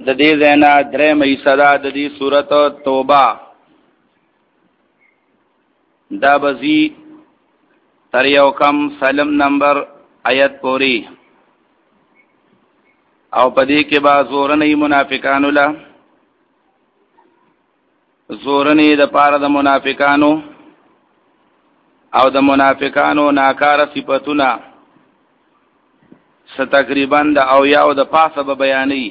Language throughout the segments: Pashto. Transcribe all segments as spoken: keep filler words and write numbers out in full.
د دې زینا درې مې صدا د دې سورۃ توبه دا بزی تر یو کم سلم نمبر آیت پوری او پدې کې با زورنې منافقانو لا زورنې د پاره د منافقانو او د منافقانو ناکار صفاتونه س تقریبا د او یاو د پاسه به بیانې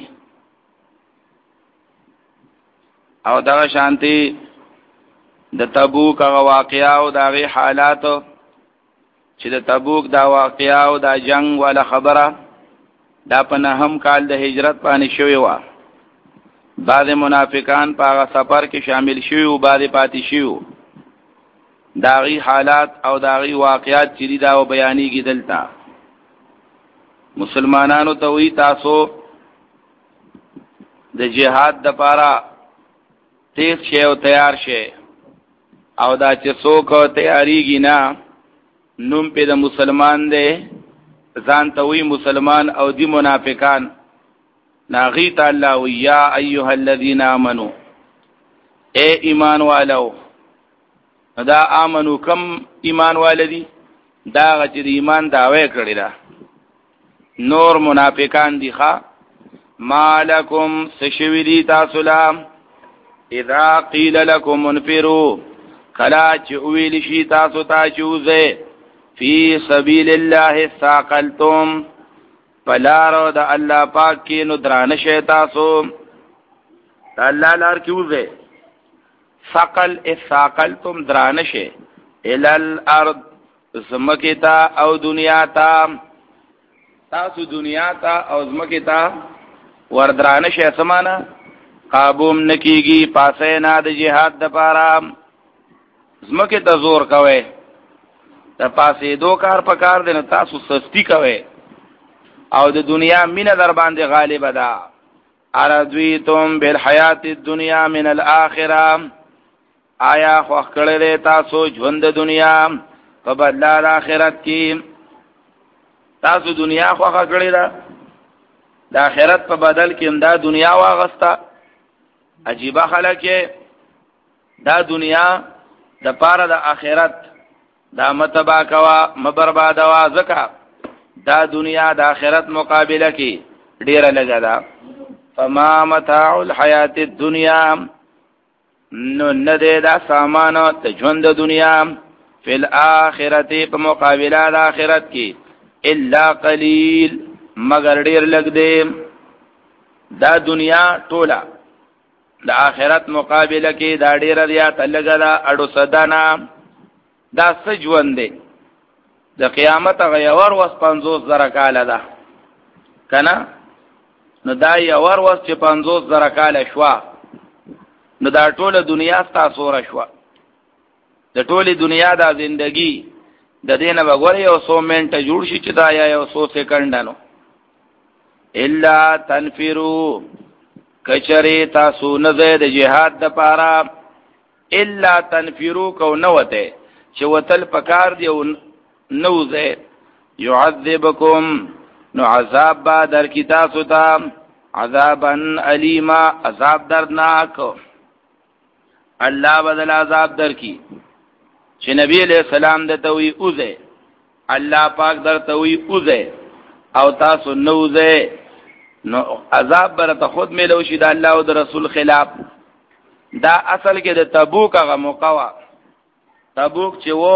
او دا شانتي د تبوک هغه واقعیا او دغه حالات چې د تبوک دا واقعیا او دا جنگ ولا خبره دا په نهم کال د هجرت باندې شوی و. بعض منافقان په هغه سفر کې شامل شوی او بعض پاتې شوی. داغي حالات او داغي واقعات چې دا و بیانېږي دلته. مسلمانانو ته وی تاسو د جهاد د پاره تیز شئ او تیار شئ او دا چې څوک تیاریږي نه نوم په د مسلمان دی ځان ته وی مسلمان او دی منافقان ناغی تعالی و یا ایها الذین آمنو اے ایمان والو دا آمنو کم ایمان والدی دا غچ دی ایمان دعوی کړی دا نور منافقان دی ښا مالکم سشویدی تاسو لام اذا قیل لکم انفروا کلا چې ویل شي تاسو ته چوزه فی سبیل الله ثاقلتم پلارو د الله پاک کې نو درانه شي تاسو الله لار کیوزه ثقل ثاقلتم درانه شي ال الارض زمکتا او دنیا تا تاسو دنیا تا او زمکتا ور درانه شي سمانا قابوم نکیږي پاسه نه د جهاد د پاره زمکه ته زور کوي د پاسې دو کار پکار دي نو تاسو سستی کوي او د دنیا مینه در باندې غالب ده ارضیتم بالحیات الدنیا من الاخره آیا خو کړه تاسو ژوند د دنیا په بدل د آخرت کې تاسو دنیا خو کړه ده د آخرت په بدل کې دا دنیا واغستا عجیبه خلک دا دنیا د پاره د آخرت دا متبا کوا مبربادوا زکا دا دنیا د آخرت مقابله کې ډیره لګا ده فما متاع الحیات الدنیا نو نده دا سامان ته ژوند د دنیا فی الاخرته په مقابله د آخرت کې الا قلیل مگر ډیر لګ دی دا دنیا ټوله د آخرت مقابله کې دا ډیر زیات لګا ده اډو صدانا دا سجوند دی د قیامت غیور وس پنځوس زره کال ده کنه نو دا یور وس چې پنځوس زره کال شوا نو دا ټوله دنیا ستاسو را شوا د ټوله دنیا دا زندگی د دینه وګورې یو څو منټه جوړ شي چې دا یا یو څو سکندانو الا تنفروا کچری تاسو نه د جهاد د پاره الا تنفروا کو نو وته چې وتل پکار دی نو زه يعذبكم نو عذاب با در کی تاسو ته عذابا الیما عذاب دردناک الله بدل عذاب در کی چې نبی علیہ السلام د توي اوزه الله پاک در توي اوزه او تاسو نو زه نو عذاب برته خود ملو شي د الله او د رسول خلاف دا اصل کې د تبوک هغه موقوا تبوک چې وو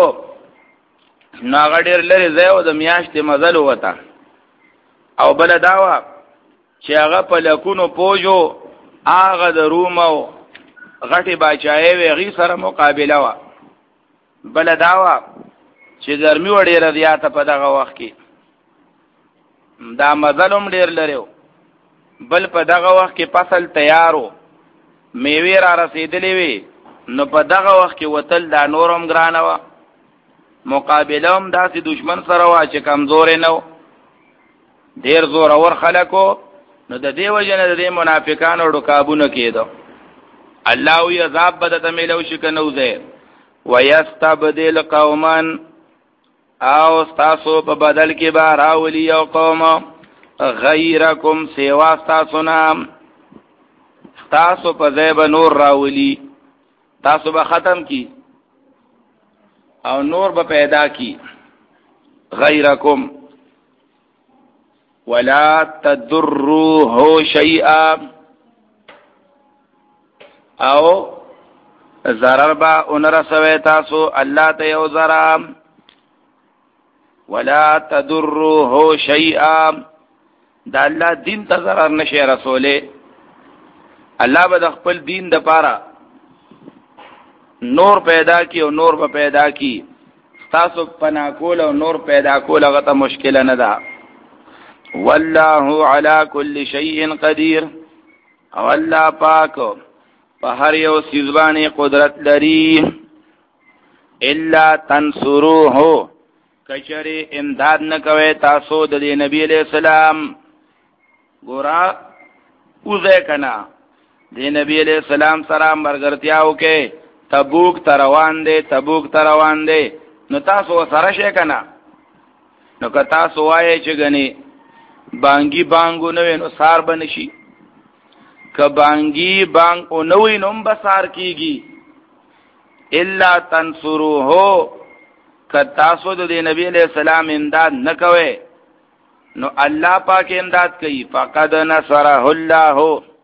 ناغړیر لري زو د میاشتې مزل وته او بل داوا چې هغه په لکونو پوجو هغه د روم او غټي بچای وی غي سره مقابله وا بل داوا چې ګرمي وړي رضیاته په دغه وخت کې دا مزلوم ډیر لري بل په دغه وخت کې فصل تیارو میوه را رسیدلې وي نو په دغه وخت کې وتل دا نورم ګرانه وا مقابله هم داسې دشمن سره وا چې کمزور نه و ډیر زور اور خلکو نو د دې وجنه د منافقانو رکابونه کېدو الله وی عذاب بدته ملو شي کنو زه ويستبدل قوما او تاسو په بدل کې به راولي یو قوم غیرکم سیوا تاسو نام تاسو په ځای به نور راولي، تاسو به ختم کی او نور به پیدا کی غیرکم ولا تضروه شیئا، او ضرر با انرسوی تاسو اللہ ته یو ضرر، ولا تضروه شیئا، دا الله دین ته ضرر نشي رسوله. الله به د خپل دین د پاره نور پیدا کی او نور به پیدا کی، تاسو پنا کول او نور پیدا کول هغه ته مشکل نه ده. والله علی کل شیء قدیر، او الله پاک په هر یو چیز باندې قدرت لري. الا تنصروه، کچری امداد نه کوي تاسو د نبی علیہ السلام، ګورا اوځه کنا د نبی علیہ السلام سره مرګرتیاو کې تبوک تروان دي تبوک تروان دي نو تاسو سره شي کنا، نو که تاسو وایي چې غني بانګي بانګو نو نو سار بنشي، که بانګي بانګ او نوې نوم بسار کیږي. الا تنصروه، که تاسو د نبی علیہ السلام امداد نه کوي نو الله پاک امداد کوي. فقد نصره الله،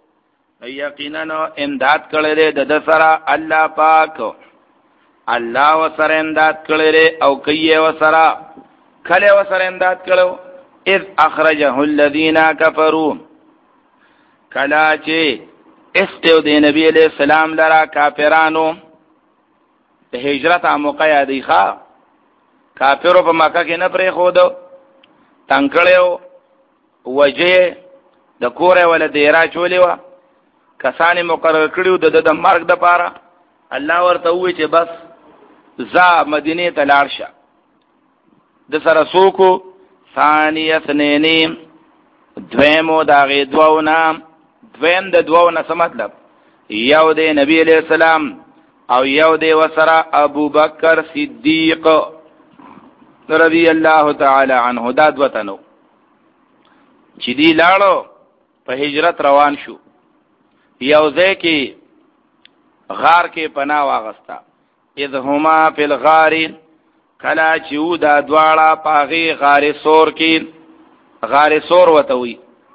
یقینا امداد کړی دی د سره الله پاک، الله وسره امداد کړی دی او کوي وسره کله وسره امداد کړو. اذ اخرجه الذين كفروا، کلا چې استو د نبی علیہ السلام لرا کافرانو د هجرت موقع یادی ښا، کافرو په مکه کې نه پرې خود تنکړیو وجه د کوره ول دیرا چولې وا، کسانې مقرر کړیو د د مرګ د پاره. الله ورته وی چې بس زا مدینه ته لاړ شه. د سره سوکو ثانی اثنین، دویمو داغی دوو نام، دویم د دوو نه څه مطلب، یو دی نبی علیہ السلام او یو دی وسره ابو بکر صدیق رضی اللہ تعالی عنہ. دا دوتنو چې دی لاړو په هجرت روان شو، یو ځای کې غار کې پناه واغستا. اذ هما فی الغار، کلا چې و دا دواړه پاغي غار سور کې، غار سور وته وی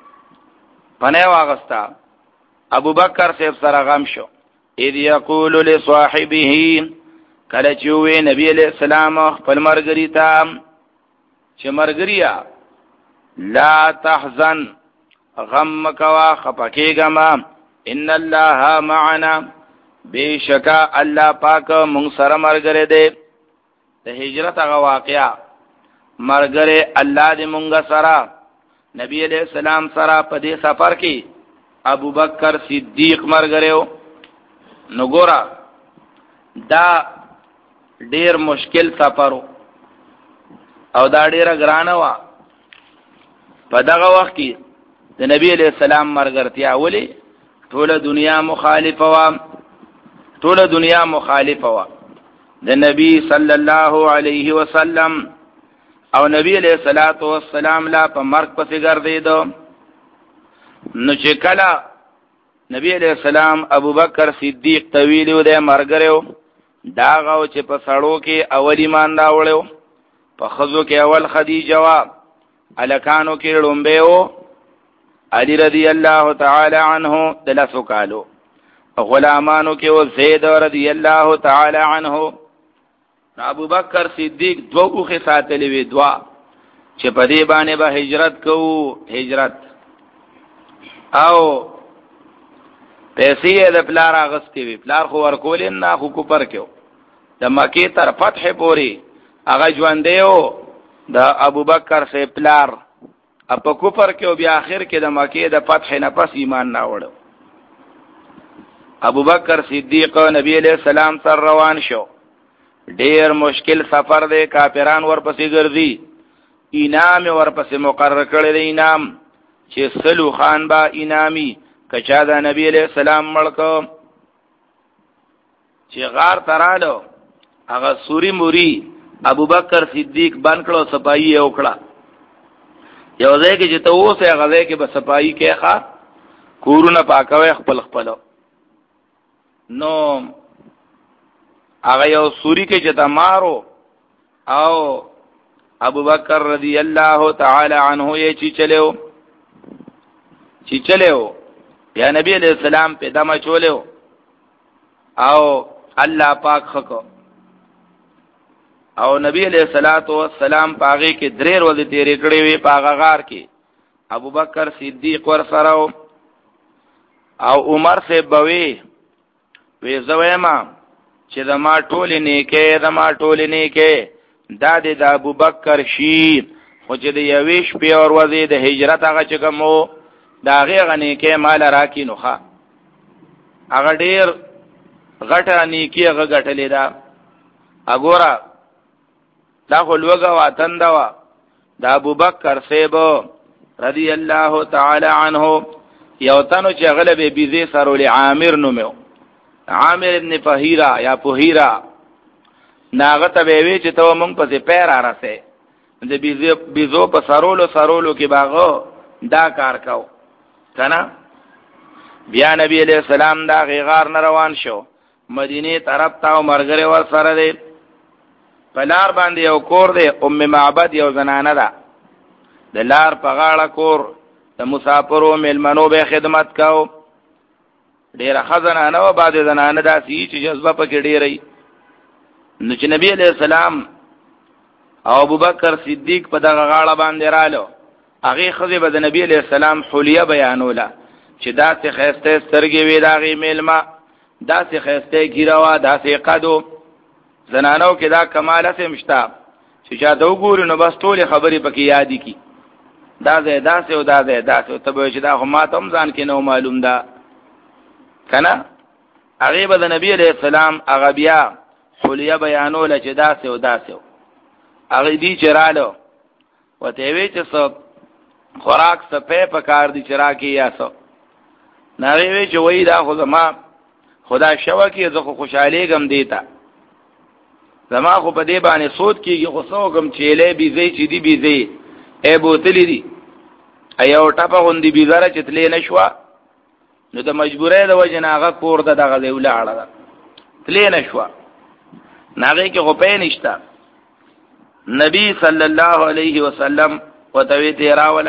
پناه واغستا. ابو بکر صاحب سره غم شو. اذ یقول لصاحبه، کله چې وی نبی علیہ السلام خپل مرګری ته چې مرګریا لا تحزن، غم کوا خپکیګما، ان الله معنا، بیشکا الله پاک مونږ سره مرګره دی. د هجرت هغه واقعا مرګره الله دې مونږ سره، نبی علیہ السلام سره په دې سفر کې ابو بکر صدیق مرګره. نو ګورا دا ډیر مشکل سفرو او دا ډیره ګرانه وا. په دغه وخت کې د نبی علیہ السلام مرګرتیا ولی ټول دنیا مخالفه وا، ټول دنیا مخالفه وا د نبی صلی الله علیه وسلم، او نبی علیہ الصلوۃ والسلام لا په مرګ پسې ګرځیدو. نو چې کله نبی علیہ السلام ابو بکر صدیق طویل و دې مرګرو، دا غو چې په سړو کې اول ایمان راوړو، په خزو کې اول خدیجه وا، الکانو کې لومبه او علی رضی الله تعالی عنہ دلسو کالو، غلامانو کې او زید رضی الله تعالی عنہ. ابو بکر صدیق دوه خو ساتلې وی دوا چې په دې باندې به هجرت کوو. هجرت او پیسې د پلار اغستې وی، پلار خو ورکول نه، خو کو پر کېو د مکې تر فتح پوري هغه ژوند دیو د ابو بکر سے پلار اپ کو پر کېو، بیا اخر کې د مکې د فتح نه پس ایمان نه وړو. ابو بکر صدیق نبی علیہ السلام سره روان شو. ډیر مشکل سفر دی، کافران ورپسې ګرځي. انعام ورپسې مقرر کړی دی، انعام چې سلو خان با انعامی کچا دا نبی علیہ السلام ملکو. چې غار ترالو هغه سوری موری ابو بکر صدیق بنکړو، سپایی یو کړه. یو ځای کې چې ته اوسه هغه ځای کې به سپایی کې ښا کورونه پاکوي خپل خپل. نو هغه یو سوري کې چې تمارو او ابو بکر رضی الله تعالی عنہ یې چی چلو چی چلو یا نبی علیہ السلام په دمه چولیو او الله پاک خکو او نبی علیہ الصلوۃ والسلام پاغه کې درې ورځې تیرې کړې وي پاغه غار کې ابو بکر صدیق ور سره او عمر سے بوي وی زویما چې د ما ټولې نیکه د ما ټولې نیکه دا د ابو بکر شي خو چې د یویش په اور ورځې د هجرت هغه چې کومو دا هغه نیکه مال راکی نوخه هغه ډیر غټه نیکی هغه غټلې دا وګوره دا خلوګه وطن دا وا د ابو بکر سیبو رضی الله تعالی عنہ یو تنو چې غلبه بيزي سره عامر نومو عامر ابن فهیرا یا فهیرا ناغه ته وی چې ته مونږ په پیر راسه د بيزو بيزو په سرولو سرولو کې باغو دا کار کاو کنه. بیا نبی علیہ السلام دا غیغار نه روان شو مدینه طرف ته مرګره ور سره دی پلار باندې یو کور دی ام معبد یو زنانه ده د لار په غاړه کور د مسافرو ملمنو به خدمت کاو ډیره خزانه نه و بعد زنانه داسي چې جذبه پکې ډیرې. نو چې نبی علیہ السلام او ابو بکر صدیق په دغه غاړه باندې رالو هغه خزه به د نبی علیہ السلام حلیه بیانوله چې داسې خسته سترګې وی داغي میلما داسې خسته ګیروا داسې قدو زنانو کې دا کمالات مشتا چې چا دو ګور نو بس ټول خبرې پکې یاد کی دا زه داسې او دا زه داسې ته به چې دا هم ماتم ځان کې نو معلوم ده کنه. هغه به د نبی علیہ السلام هغه بیا حلیه بیانوله چې داسې او داسې هغه دی چرالو وته وی چې سب خوراک سپه پکار دي چرا کې یا سو ناوی وی چې وای دا خو زما خدا شوا کې زه خوشاله غم دیتا زما خو په دې باندې سود کېږي خو سو غم چيله بيزي چې دی بيزي اے بوتلی دی ایو ټپه غوندي بيزاره چتلې نشوا نو د مجبورې د وجه ناغه کور د دغه دی ولاړه تلې نشوا ناغه کې غو په نشتا. نبی صلی الله علیه وسلم وتوی تیرا ولا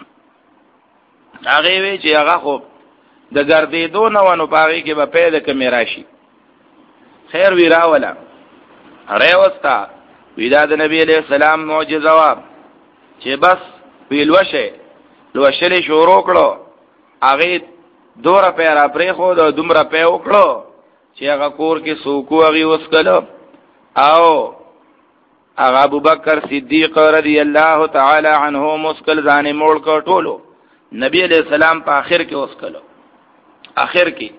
هغه وی چې هغه خو د ګرځېدو نه ونه پاره کې به پیدا کمې راشي خیر وی راولا ریوستا ویدا د نبی علیہ السلام معجزه وا چې بس ویلوشه لوشلې شروع کړو هغه دوره پیرا پرې خو د دومره په وکړو چې هغه کور کې سوکو هغه وسکلو او هغه ابو بکر صدیق رضی الله تعالی عنہ مسکل ځان موړ کو ټولو نبی علیہ السلام په اخر کې وسکلو اخر کې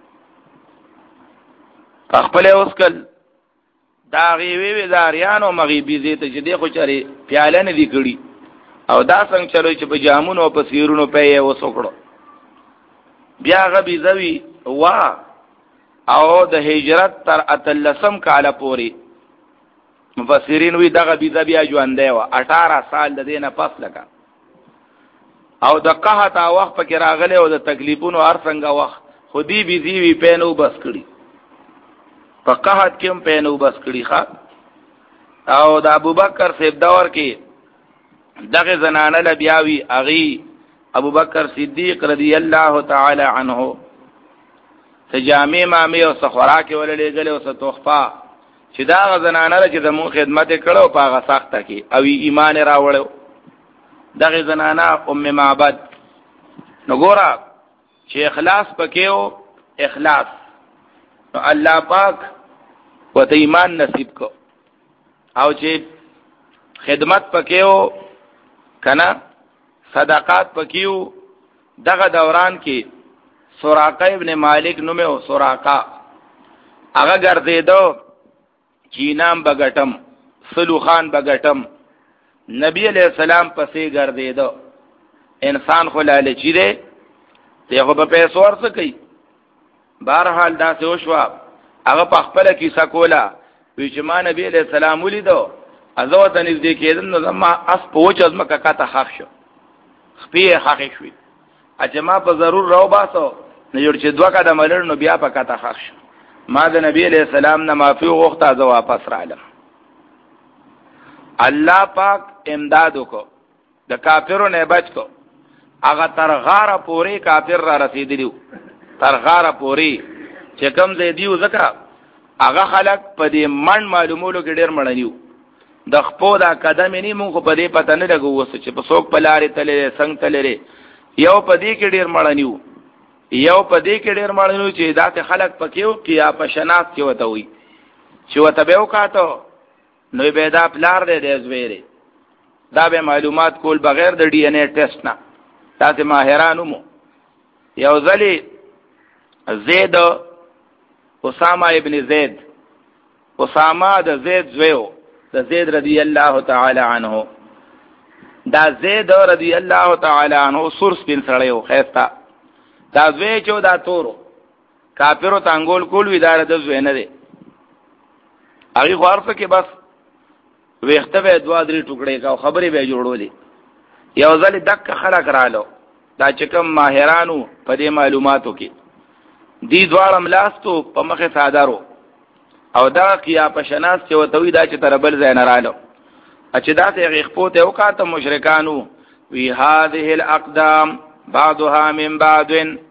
خپل وسکل دا غي وی زاریانو مغیبی زیت چې دی خو چاري پیاله نه دی کړی او دا څنګه چلو چې په جامونو په سیرونو په یې وسوکړو بیا غبي زوی وا او د هجرت تر اتلسم کاله پوری مفسرین وی دغه بي بیا ژوند دی وا اٹھارہ سال د دینه پس لگا او د قحط وخت پکې راغله او د تکلیفونو هر څنګه وخت خودي بي زی وی پینو بس کړی په قحط کې هم پینو بس کړی ښا او د ابوبکر سیب دور کې دغه زنانه ل بیاوی اغي ابوبکر صدیق رضی الله تعالی عنہ سجامع مامي او سخورا کې ولې غلې او ستوخفا چې دا زنانه چې د مو خدمت کړو په هغه سخته کې او ایمان راوړو دغه زنانه ام معبد نو ګورا چې اخلاص پکېو اخلاص نو الله پاک وته ایمان نصیب کو او چې خدمت پکېو کنا صدقات پکېو دغه دوران کې سراقه ابن مالک نومه او سراقه هغه ګرځیدو جینام بغټم سلو خان بغټم نبی علیہ السلام پسې ګرځیدو انسان خو لالچی دی ته په پیسو ورڅ کوي بهرحال دا څه وشو هغه په خپل کیسه کولا وی چې ما نبی علیہ السلام ولیدو ازو ته نږدې کېدم نو زما اس په وچ ازمکه کاته حق شو خپې حق شوی چې ما په ضرور راو باسو نه جوړ چې دوه قدم لړ نو بیا په کته خښ ما د نبی علیہ السلام نه معافي غوښته زه واپس رالم. الله پاک امداد وکړو د کافرو نه بچ کو هغه تر غاره پوری کافر را رسیدلیو تر غاره پوری چې کوم ځای دیو زکه هغه خلک په دې من معلومولو کې ډېر مړنیو د خپو دا قدم نه مونږ په دې پته نه لګو وسه چې په څوک په لارې تلې څنګه تلې یو په دې کې ډېر مړنیو یو په دې کې ډېر مړنیو چې داسې خلک پکېو کیا په شناخت کې وته وي چې وته به وکاتو نو به دا پلار دې دې زویره دا به معلومات کول بغیر د ډي ان اے ټیسټ نه تاسو ماهرانو مو یو ځلی زید اسامه ابن زید اسامه د زید زویو د زید رضی الله تعالی عنہ دا زید رضی الله تعالی عنہ سورس بن سړیو خيستا دا زوی چې دا تورو کافرو تانګول کول ویدار د زوی نه دی هغه خورفه کې بس ویخته به دوا درې ټوکړې کا خبرې به جوړولې یو ځل دک خلک رالو دا چې کوم ماهرانو په دې معلوماتو کې دی دواړه ملاستو په مخه صادرو او دا کیا په شناس چې وتوی دا چې تربل زین رالو چې دا ته غخپوت او کاته مشرکانو وی هذه الاقدام بعضها من بعض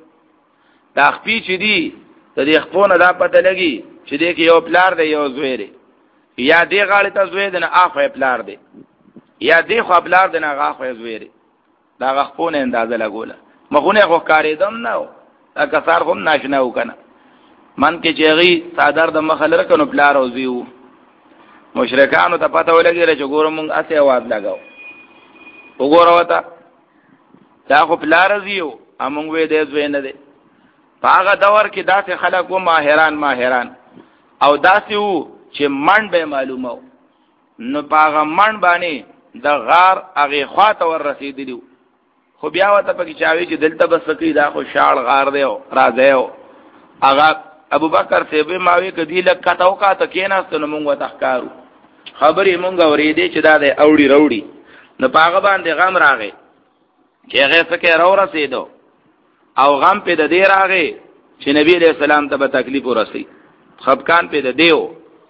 دا خپې چې دی د دې خپونه دا پته لګي چې دې کې یو پلار دی یو زویره یا دې غاړه ته زوی دی نه اخو پلار دی یا دې خو پلار دی نه اخو زویره دا غخپونه اندازه لګوله مخونه خو کاریدم نه دا کثار هم ناشنا وکنه من کې چېغي صادر د مخلر کنو پلار او زیو مشرکانو ته پته ولګی چې ګورم موږ اسه आवाज لگاو وګورو وتا دا خو پلار زیو امون وې دې زوی نه دی هغه دور کې داسې خلک و ماهران ماهران او داسې وو چې من به معلومو نو پاغه من باندې د غار هغه خواته ور رسیدلیو خو بیا وته پکې چاوي چې دلته بس کی دا خو شاړ غار دی راځو هغه ابو بکر سیبه ماوي کدی لکته او کا ته کیناست نو مونږه تخکارو خبرې مونږ اورېدې چې دا د اوړي وروړي نو پاغه باندې غم راغی چې هغه څخه راو رسیدو او غم په د دې راغی چې نبی علیہ السلام ته به تکلیف ورسي خفقان په د دیو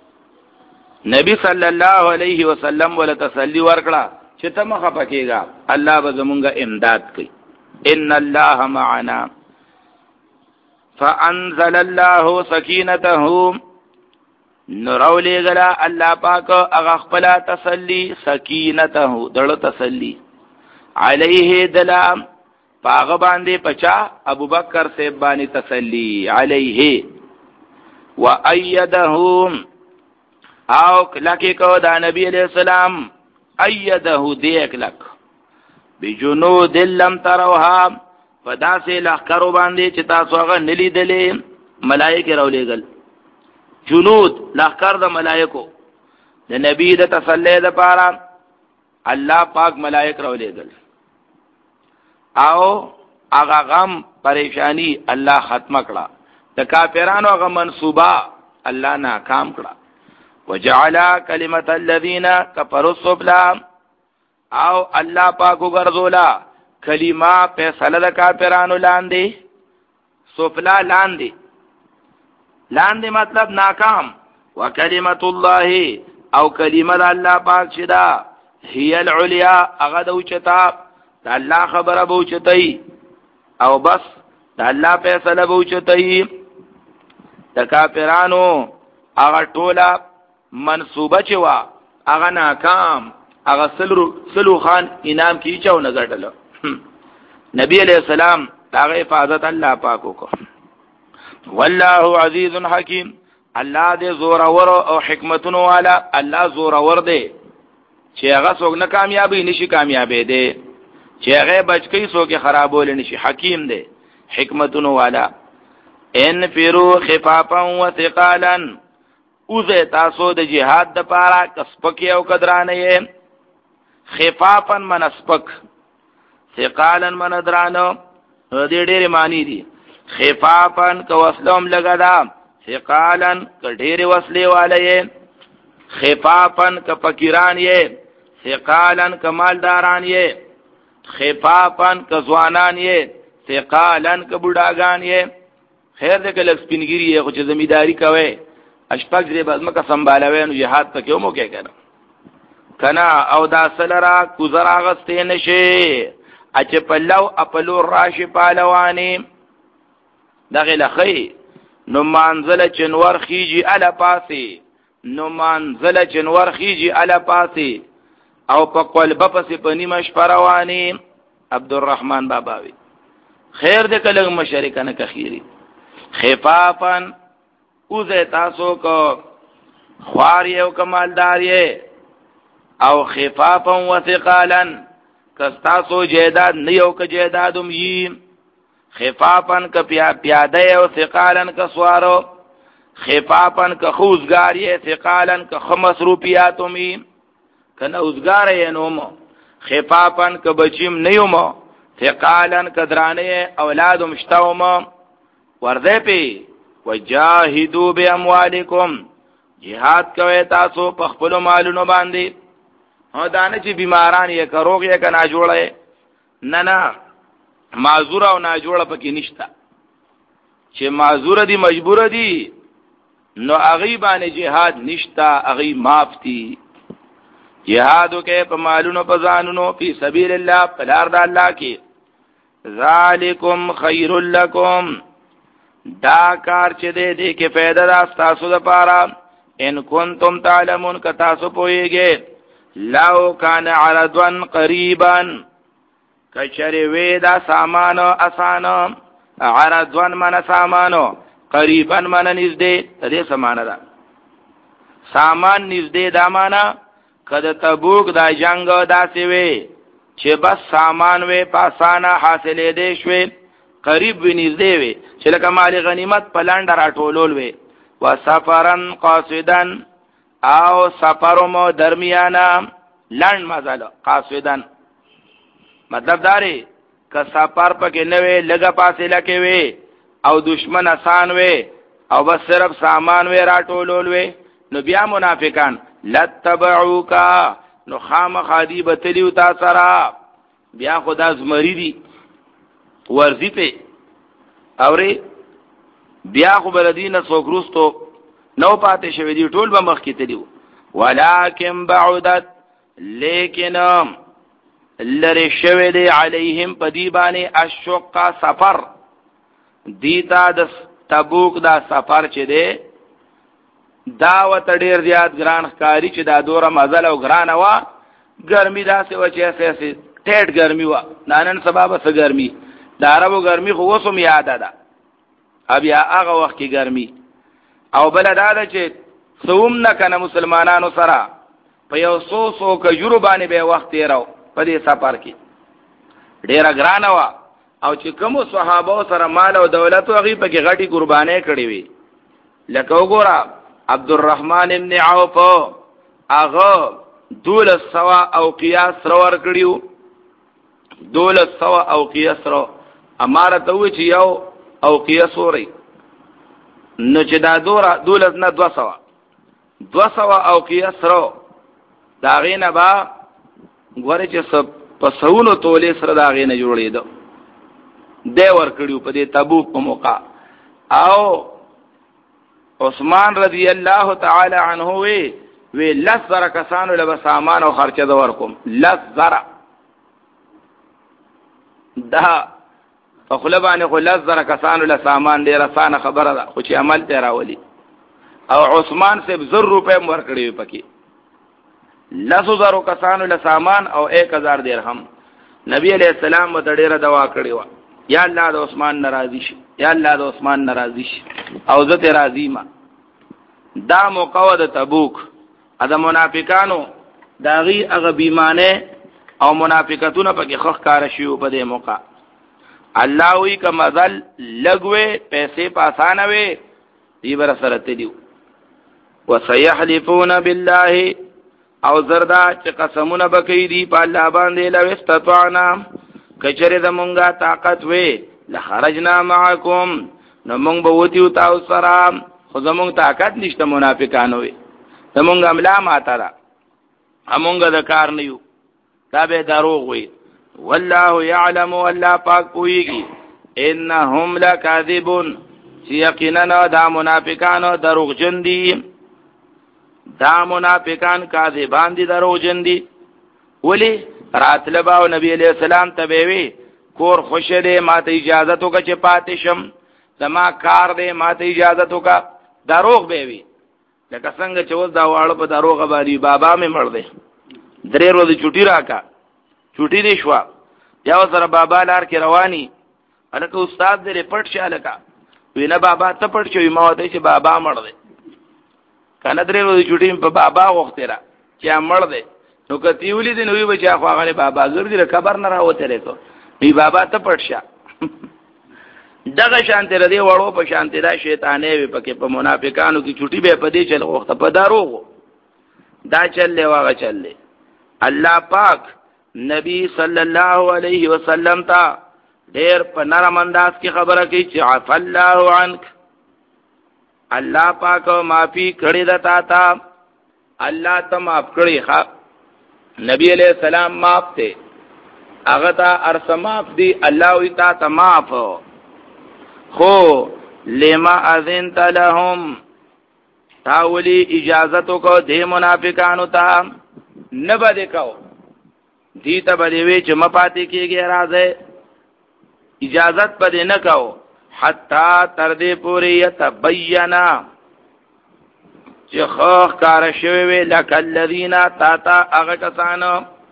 نبی صلی الله علیه وسلم ول تسلی ورکړه چې ته مخه پکېګا الله به زمونږه امداد کوي ان الله معنا فانزل الله سکینته نورولې غلا الله پاک هغه خپل تسلی سکینته دړه تسلی علیه دلام پاغه باندې پچا ابو بکر سے باندې تسلی علیه و ایدهم او لکه کو دا نبی علیہ السلام ایده دیک لک بجنود لم تروها فدا سے لخرو باندې چې تاسو هغه نلی دلې ملائکه راولېګل جنود لخر د ملائکو د نبی د تسلی د پاره الله پاک ملائک راولېګل او هغه غم پریشانی الله ختم کړه د کافرانو هغه منصوبه الله ناکام کړه وجعل کلمت الذين كفروا السفلى او الله پاک وګرځولا کلمه فیصله د کافرانو لاندې سفلا لاندې لاندې مطلب ناکام وکلمت الله او کلمه د الله پاک شدا هي العليا هغه د اوچتا د الله خبره به اوچتای او بس د الله فیصله به اوچتای د کافرانو هغه ټوله منصوبه چوا هغه ناکام هغه سلو سلو خان انعام کی چاو نه غټل نبی علیہ السلام هغه حفاظت الله پاک وکړه والله عزیز حکیم الله دې زور اور او حکمتونو والا الله زور اور دې چې هغه څوک نه کامیابی نشي کامیابې دې چې هغه بچکی څوک خرابول نشي حکیم دې حکمتونو والا ان فرو خفافا وثقالا اوزه تاسو د جهاد د پاره کسپکی او قدرانه یې خفافا منسپک ثقالا من درانو دې ډېر معنی دي خفافا کو وسلم لگا دا ثقالا ک ډېر وسلې والے خفافا ک فقیران یې ثقالا ک مالداران یې خفافا ک ځوانان یې ثقالن ک بډاګان یې خیر دې کله سپینګری یې خو چې زمیداری کوي اشپاک دې بعد مکه سنبالوي نو jihad پکې مو کې کنه کنا او دا سلرا کوزر اغستې نشي اچ پلو اپلو راشي پالوانی دغه لخی نو منزل چنور خيجي الا پاسي نو منزل چنور خيجي الا پاسي او په قلب پسې پنی مش پرواني عبدالرحمن باباوي خیر دې کله مشرکانه کخيري خفافن اوزه تاسو کو خوار یو کمالدار یې او خفافن وثقالن کستاسو جیداد نیو که جیدادم ییم خفافن که پیاده و ثقالن که سوارو خفافن که خوزگاری ثقالن که خمس روپیاتم ییم که نوزگار ینوم خفافن که بچیم نیوم ثقالن که درانه اولادم شتاوم ورده پی وجاهدو بی اموالکم جهاد کوي تاسو په خپل مالونو باندې او دانه چې بیماران یې کروغ یې کنا جوړه نه نه معذور او ناجوړه پکې نشتا چې معذور دي مجبور دي نو اغي باندې جهاد نشتا اغي معاف دي جهادو کې په مالونو په ځانونو په سبیل الله په لار د الله کې ذالکم خیر لکم دا کار چې دې دې کې فائدہ دا تاسو د پاره ان کنتم تعلمون ک تاسو پوهیږئ لو کان عرضا قریبا کچری وی دا سامان اسانو عرضا من سامانو قریبا من نږدې دې سامان دا سامان نږدې دا معنا کده تبوک دا جنگ دا سی وی چې بس سامان وی پاسانه حاصلې دې شوي قریب وی نږدې وی چې لکه مال غنیمت په لاندې راټولول وی وسفرن قاصدن او سفرمو درمیانا لند مزل قاصدن مطلب داری که سفر پکې نه وی لګه فاصله کې وی او دشمن آسان وی او بس صرف سامان وی راټولول وی نو بیا منافقان لتبعوکا نو خامخادی بتلیو تا سرا بیا خدا زمری دی ورزی پی اوری بیا خو بلدین سوکروستو نو پاتے شوی دی ټول به مخ کې تلیو ولکن بعدت لیکن لری شوی دی علیهم پدیبانی الشقا سفر دیتا د تبوک دا سفر چه دی داوت ډیر زیات ګران ښکاری چې دا دوره مزل او ګران وا ګرمي داسې و چې اساسي ټیټ ګرمي وا نانن سبب څه ګرمي دا عربو ګرمي خو وسم یاد ده بیا هغه وخت کې ګرمي او بل دا ده چې ثوم نه کنه مسلمانانو سره په یو سو سو کجرو باندې به وخت تیرو په دې سفر کې ډیر ګران وا او چې کوم صحابه سره مال او دولت او غي په کې غټي قرباني کړې وي لکه وګوره عبدالرحمن ابن عوف اغه دولس سوا او قیاس رو ور کړیو دولس سوا او قیاس رو اماره ته و چې یو او قیاس وري نو چې دا دورا دولس نه دو سوا دو سوا او قیاس رو دا غینه با غوړي چې سب پسونو تولې سره دا غینه جوړې ده دی ور کړیو په دې تبوک په موقع او عثمان رضی الله تعالی عنہ وی وی لزر کسانو له سامان او خرچه دور کوم لزر دا خپلبانه خو لزر کسانو له سامان ډیر اسانه خبره ده خو چې عمل ته راولي او عثمان سے زر روپے مور کړی پکې لزر کسانو له سامان او ایک هزار درهم نبی علیہ السلام ته ډیره دوا کړی و یا الله د عثمان ناراضی شي یا الله د عثمان ناراضی شي او زه ته راضی ما دا موقع د تبوک ادا منافقانو داغي هغه بیمانه او منافقتونه پکې خخ کار شي په دې موقع الله وی کما ذل لګوي پیسې پاسانه وي دی بر سره تدیو وسيحلفون بالله او زردا چې قسمونه بکې دي په الله باندې لو استطعنا کچره زمونږه طاقت وې لخرجنا معكم نو مونږ به وتیو تاسو سره خو زمونږ طاقت نشته منافقانو وې زمونږ عملا ماته را همونږه د کار نه یو دا به دروغ وې والله يعلم والله پاک پويږي انهم لکاذبون یقینا دا منافقان دروغجن دي دا منافقان کاذبان دي دروغجن دي ولی راتله باو نبی علیہ السلام ته وی کور خوشه دې ماته اجازه تو که پاتې شم زما کار دې ماته اجازه تو کا دروغ به وی لکه څنګه چې اوس دا واړه په دروغ باندې بابا مې مړ دی درې ورځې چټي راکا چټي دې شو یا سره بابا لار کې رواني الکه استاد دې پټ شاله کا وینا بابا ته پټ شوی ما وته چې بابا مړ دی کنه درې ورځې چټي په بابا وخته را چې مړ دی نو کتی ولې دې نوې بچا خو هغه بابا ګرځي له خبر نه راوته لري وی بابا ته پټ شه دغه شانته ردی وړو په شانته دا شیطانې وي پکې په منافقانو کې چټي به پدې چل وخت په دروغ دا چلې واغه چلې الله پاک نبی صلی الله علیه وسلم ته ډېر په نرم انداز کې خبره کوي چې عف الله عنک الله پاک معافي کړی د تا ته الله ته معاف کړی ښا نبی علیہ السلام معاف ته هغه ته ارسه معاف دی الله وی تا ته معاف خو لما اذنت لهم تاولی اجازتو کو دې منافقانو ته نه بده کو دې ته بده وی چې مپاتې کېږي راځي اجازت بده نه کو حتا تر دې پوری یتبینا چې خوخ کار شوی وی لکه الذین تا تا هغه کسانو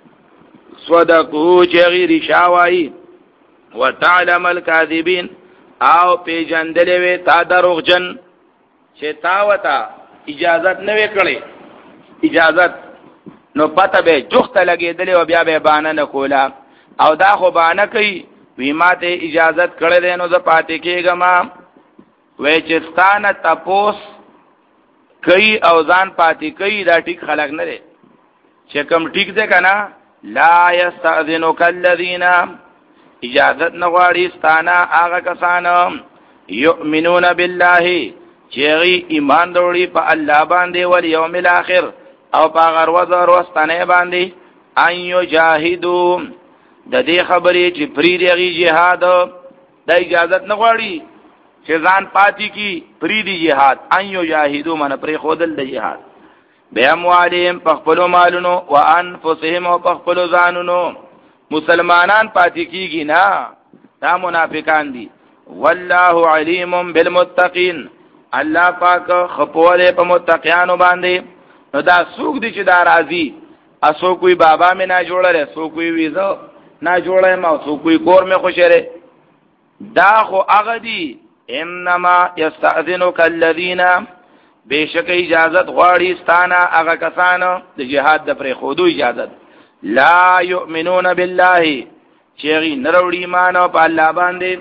صدقو چې غیر شاوای وتعلم الكاذبین او پی جندلې وی تا دروغجن چې تا وتا اجازت نه وکړي اجازت نو پته به جوخت لګېدلې او بیا به بانه نه کولا او دا خو بانه کوي وی ماته اجازت کړې ده نو ز پاتې کېګما وې چې ستانه تپوس کوي او ځان پاتې کوي دا ټیک خلق نه دي چې کوم ټیک ده کنه لا یستاذنک الذین اجازت نغواړي ستانه هغه کسان یؤمنون بالله چې ایمان وروړي په الله باندې او یوم الاخر او په هغه ورځ ورستانه باندې ان یجاهدوا د دې خبرې چې فریدي جهاد د اجازت نغواړي چې ځان پاتې کی فریدي جهاد ان یجاهدوا من پر خودل د جهاد بیا موالیم په خپل مالونو او انفسهم او په خپل ځانونو مسلمانان پاتې کیږي نه دا منافقان دي والله علیم بالمتقین الله پاک خپوله په متقینانو باندې نو دا څوک دي چې دا راضي اسو کوئی بابا مې نه جوړره سو کوئی ویزو نه جوړه ما سو کوئی کور مې خوشره دا خو هغه دي انما یستاذنک الذین بیشک اجازت غواړي ستانه هغه کسانو د جهاد د پرې خودو اجازت لا یؤمنون بالله چېغي نروړي ایمان په الله باندې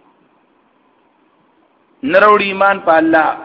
نروړي ایمان په الله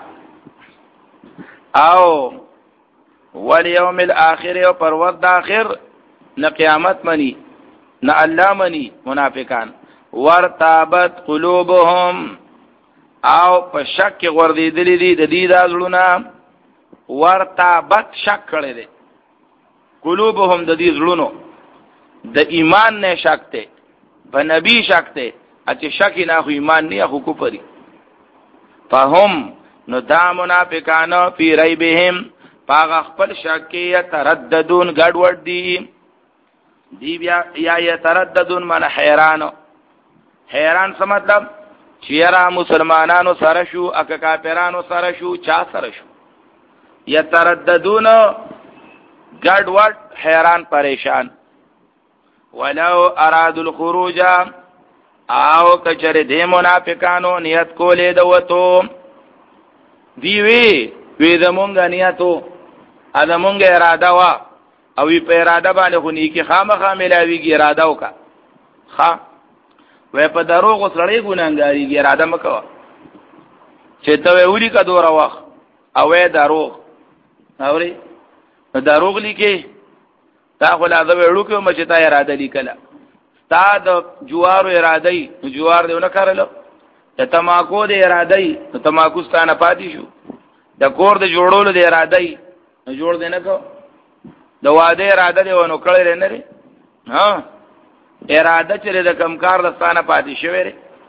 او والیوم الاخر او پر ورځ د اخر نه قیامت منی نه الله منی منافقان ورتابت قلوبهم او په شک غردیدلی دي د دې دازلونه ورتابت شک کړي دي قلوبهم د دې زلونو د ایمان نه شک ته په نبی شک ته اته شک نه خو ایمان نه خو کوپری فهم نو دا منافقانو فی ریبهم پاغ خپل شک کې ترددون ګډوډ دي دی بیا یا ترددون من حیرانو حیران څه مطلب چیرې مسلمانانو سره شو اک کافرانو سره شو چا سره شو یترددون ګډ وډ حیران پریشان ولو ارادوا الخروج او کچره د منافقانو نیت کولې د وته دی وی وی زمونږ نیتو ا زمونږ اراده وا او په اراده باندې خو نیکی خامخا ملاویږي اراده وکا ها وې په دروغ سره ګونګاري اراده مکو چې ته وری کا دورا واخ او دروغ اوري دروغ لیکي تا خو لا دا وړو کې مچ تا اراده لیکله تا د جوارو اراده ای جوار دیونه کارلو ته تماکو د اراده ای ته تماکو ستانه پاتې شو د کور د جوړولو د اراده ای جوړ دینه کو د واده اراده دی ونه کړل نه لري ها اراده چې د کمکار د ستانه پاتې شوی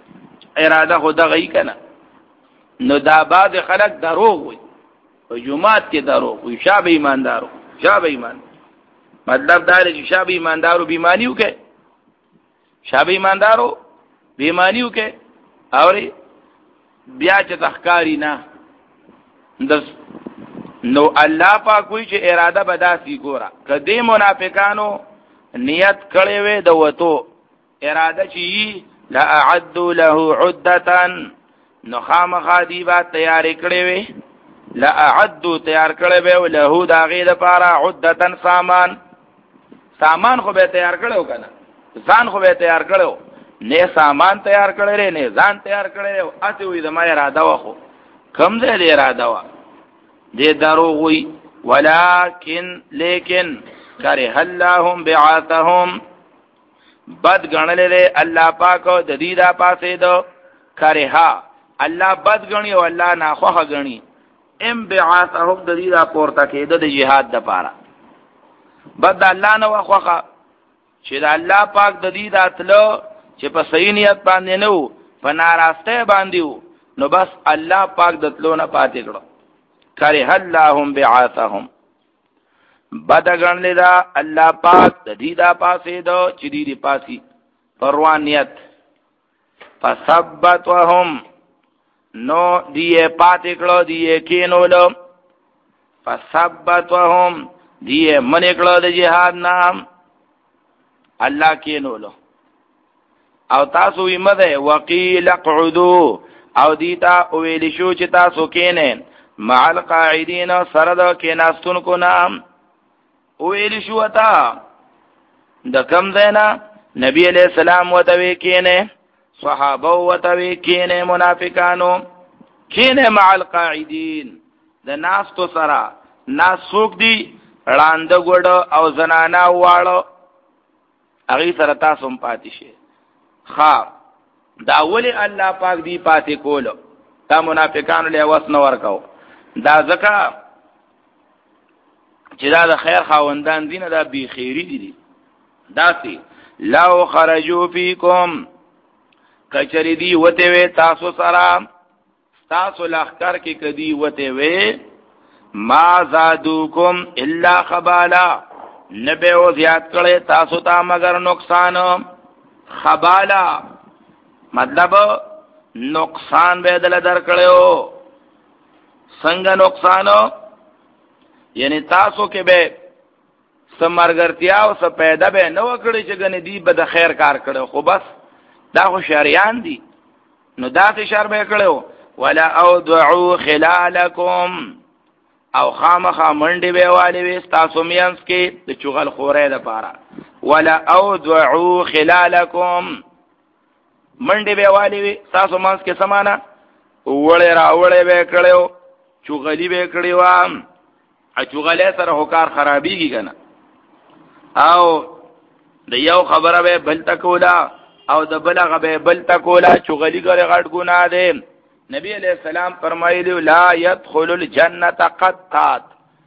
اراده خو دغه ای کنه. نو دا بعد خلک دروغ وي په جمعات کې دروغ وي، شاب ایماندارو شاب ایمان مطلب دا دی چې شاب ایماندارو بیمانیو کې شاب ایماندارو بیمانیو کې اوري بیا چې تخکاری نه د نو الله پاک وی چې اراده بداسي ګوره کدی منافقانو نیت کړي وي د وته اراده چی لا اعد له عدتا نو خامخا دی با تیار کړي وي لا اعد تیار کړي وي له دا غي د پاره عدتا سامان سامان خو به تیار کړو کنه ځان خو به تیار کړو نه سامان تیار کړي نه ځان تیار کړي اته وي د ما اراده واخو کم دې اراده وا دې دروغ وي ولکن لیکن کرہ اللهم بعثهم بد غنل له الله پاک د دې دا پاسې دو کرہ الله بد غني او الله ناخوخه غني ام بعثهم د دې دا پورته کېده د جهاد د پاره بد الله نه واخوخه چې د الله پاک د دې داتلو چې په صحیح نیت باندې نه وو په ناراسته باندې وو نو بس الله پاک دتلو نه پاتې کړو کرہ اللهم بعثهم بدغن لدا الله پاک د دې دا پاسې دو چې دې دې پاسي پروانیت فثبتهم نو دې پاتې کړو دې کینولو فثبتهم دې من کړو د جهاد نام الله کینولو او تاسو یې مده وقیل اقعدوا او دیتا ویل شو چې تاسو کینې مع القاعدین سره د کیناستونکو نام ویل شو تا د کم دینا نبی علیہ السلام وتوی کینه صحابه وتوی کینه منافقانو کینه مع القاعدین د ناس تو سرا ناس سوق دی وړاند ګډ او زنانا واړو هغه سره تاسو پاتې شي خا دا ولی الله پاک دی پاتې کولو دا منافقانو له وسنه ورکاو دا زکه چې دا د خیر خاوندان دینه دا بی خیری دي داسي لو خرجوا فیکم کچری دی وته وی تاسو سره تاسو لخر کې کدی وته وی ما زادوکم الا خبالا نبه او زیات کړي تاسو ته مگر نقصان خبالا مطلب نقصان به دل در کړو څنګه نقصانو یعنی تاسو کې به سمرګرتیا او س پیدا به نو کړی چې غنی دی به د خیر کار کړو خو بس دا خو شریان دي نو دا څه شر به کړو ولا اودعوا خلالکم او خامخا منډي به والی وي تاسو میانس کې د چغل خورې د پاره ولا اودعوا خلالکم منډي به والی وي تاسو مانس کې سمانا وړې را وړې به کړو چغلی به کړی و ا چغلې سره هوکار خرابېږي کنه او د یو خبره به بل تکولا او د بلغه به بل تکولا چغلی ګره غټ ګناه ده نبی علیہ السلام فرمایلی لا يدخل الجنه قطات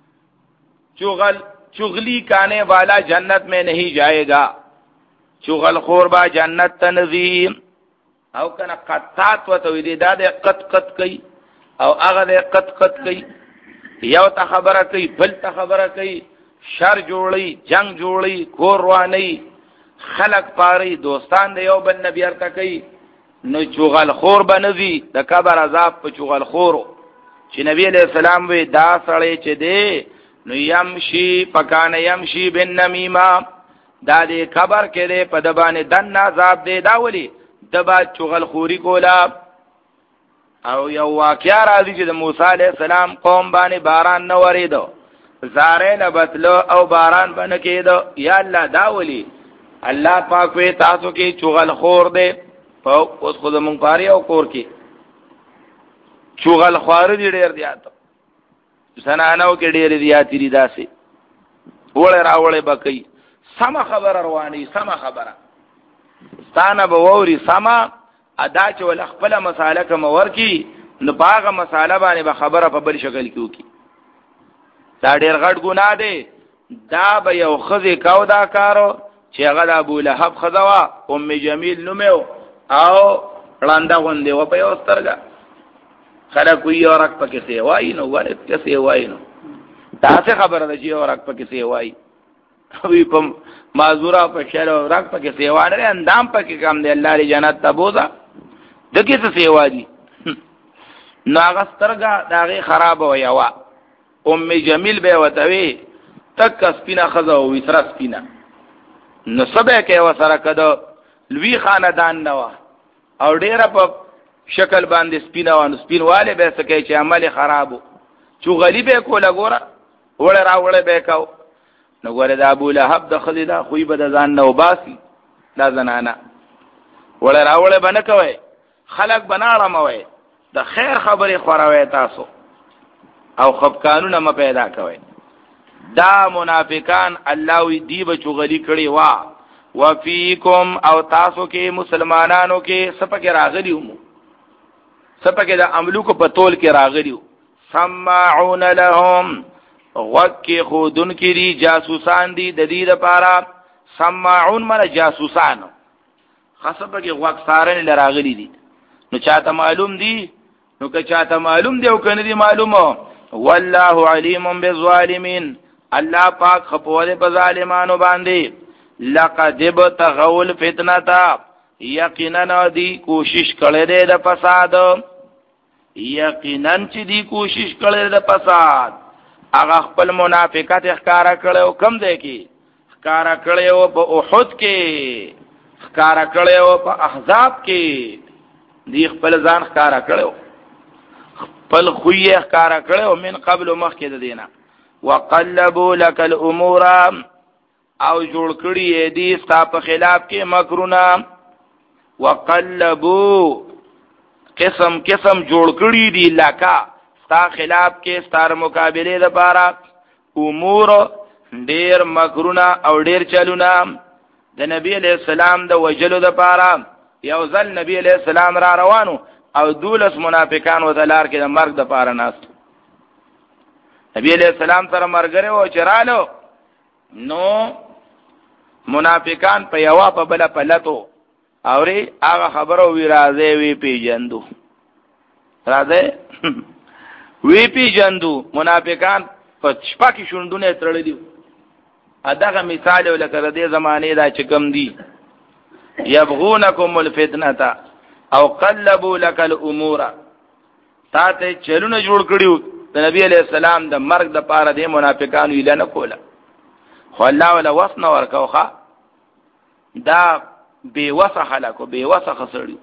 چغل چغلی کانے والا جنت میں نہیں جائے گا چغل خور با جنت تنظیم او کنه قطات وته دې دا د قط قط کوي او هغه د قط قط کوي یو ته خبره کوي بل ته خبره کوي شر جوړي جنگ جوړي کور رواني خلق پاري دوستان د یو بل نبی ارته کوي نو چغل خور بنوي د کبر عذاب په چغل خورو چې نبی علیہ السلام وی دا سړی چې دی نو يمشي پکانه يمشي بن نمیما دا دې خبر کړي په د باندې دن عذاب دی دا ولي دبا چغل خوري کولا او یو واقعا راځي چې د موسی علیہ السلام قوم باندې باران نه وریدو زاره لبتلو او باران باندې کېدو یا الله دا ولي الله پاک وی تاسو کې چغل خور دی په اوس خود مونږ پاره او کور کې چغل خور دی ډیر دیات سنانو کې ډیر دیات دي داسې وړه راوړې بکې سم خبر رواني سم خبره ستانه به ووري سما ادا چې ول خپل مساله کوم ورکی نو باغه مساله باندې به خبره په بل شکل کې وکي دا ډیر غټ ګناه دی دا به یو خزي کاو دا کارو چې هغه د ابو لهب خزوا ام جمیل نومو او لاندې غوندې و په یو سترګه خلک وی یو رک پکې سی وای نو ورته کې سی وای نو تاسو خبره ده چې یو رک پکې سی وای وی په معذورا په شهر او رک پکې سی وای نه اندام پکې کم دی الله ری جنت ته بوزا دغه څه سی وای نو هغه سترګه داغه خراب وای وا ام جمیل به وتوی تک سپینا خزا او وسرا سپینا نو سبه کې وسره کده لوی خاندان نو او ډیره په شکل باندې سپینا وانه سپینواله به سکه چې عمل خرابو چو غلیبه کوله ګوره وړه را وړه به کاو نو ګوره د ابو لهب د خلی دا خوې به د ځان نو باسي دا زنانا وړه را وړه باندې کوي خلق بناړه موي د خیر خبره خوراوي تاسو او خب قانون ما پیدا کوي دا منافقان الله وی دی بچو غلی کړي وا وفیکم او تاسو کې مسلمانانو کې سپکه راغلی ومو سپکه د عملو کو پتول کې راغلیو سماعون لهم وکی خودن کې دي جاسوسان دي د دې لپاره سماعون مله جاسوسان خاصه کې وق سارن لراغلی دي نو چاته معلوم دي نو که چاته معلوم دی او کنه دي معلومه والله علیم بالظالمین الله پاک خپوله په ظالمانو باندې لقد ابتغوا فتنه یقینا دی کوشش کړي ده د فساد یقینا چې دی کوشش کړي ده د فساد هغه خپل منافقت ښکارا کړو کم دی کې ښکارا کړو په احد کې ښکارا کړو په احزاب کې دی خپل ځان ښکارا کړو خپل خوې ښکارا کړو من قبل مخکې د دینه وقلبوا لك الامور او جوړ کړی دي ستا په خلاف کې مکرونه وقلبوا قسم قسم جوړ کړی دي لکا ستا خلاف کې ستار مقابله لپاره امور ډیر مکرونه او ډیر چلونه د نبی علیہ السلام د وجلو لپاره یو ځل نبی علیہ السلام را روانو او دولس منافقان و دلار کې د مرګ د پاره ناس نبی علیہ السلام سره مرګره و چرالو نو منافقان په یوا په بل پلتو اوري هغه خبرو وی راځي وی پیجندو راځي وی پیجندو منافقان په شپه کې شوندونه ترړې دي اداغه مثال ولکه د زمانه دا چکم دي یبغونکم الفتنه او قلبوا لك الامور تا ته چلونه جوړ کړیو د نبی علیہ السلام د مرګ د پاره د منافقانو اعلان کوله خو الله ولا وسن ورکوخه دا بے وسه خلکو بے وسه خسړي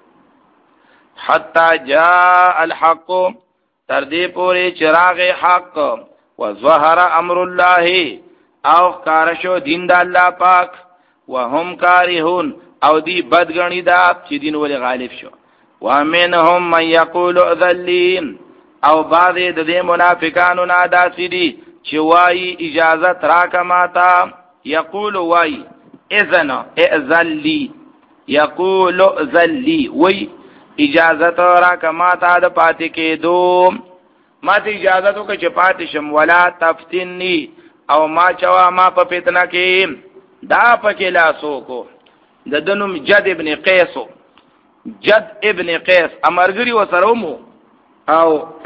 حتا جاء الحق تر دې پورې چراغ حق وظهر امر الله او کارشو دین د الله پاک وهم کارهون او دی بدګنی دا چې دین ولې غالب شو ومنهم من يقول ذلين او بعض د دې منافقانو نه داسې دي چې وایي اجازه راکا ماتا یقول وای اذن اذن لي یقول ذلی وای اجازه راکا ماتا د پاتې کېدو ماته اجازه تو چې پاتې شم ولا تفتنی او ما چوا ما په فتنه کې دا پکې لاسو کو د دنوم جد ابن قیس جد ابن قیس امرګری وسرومو او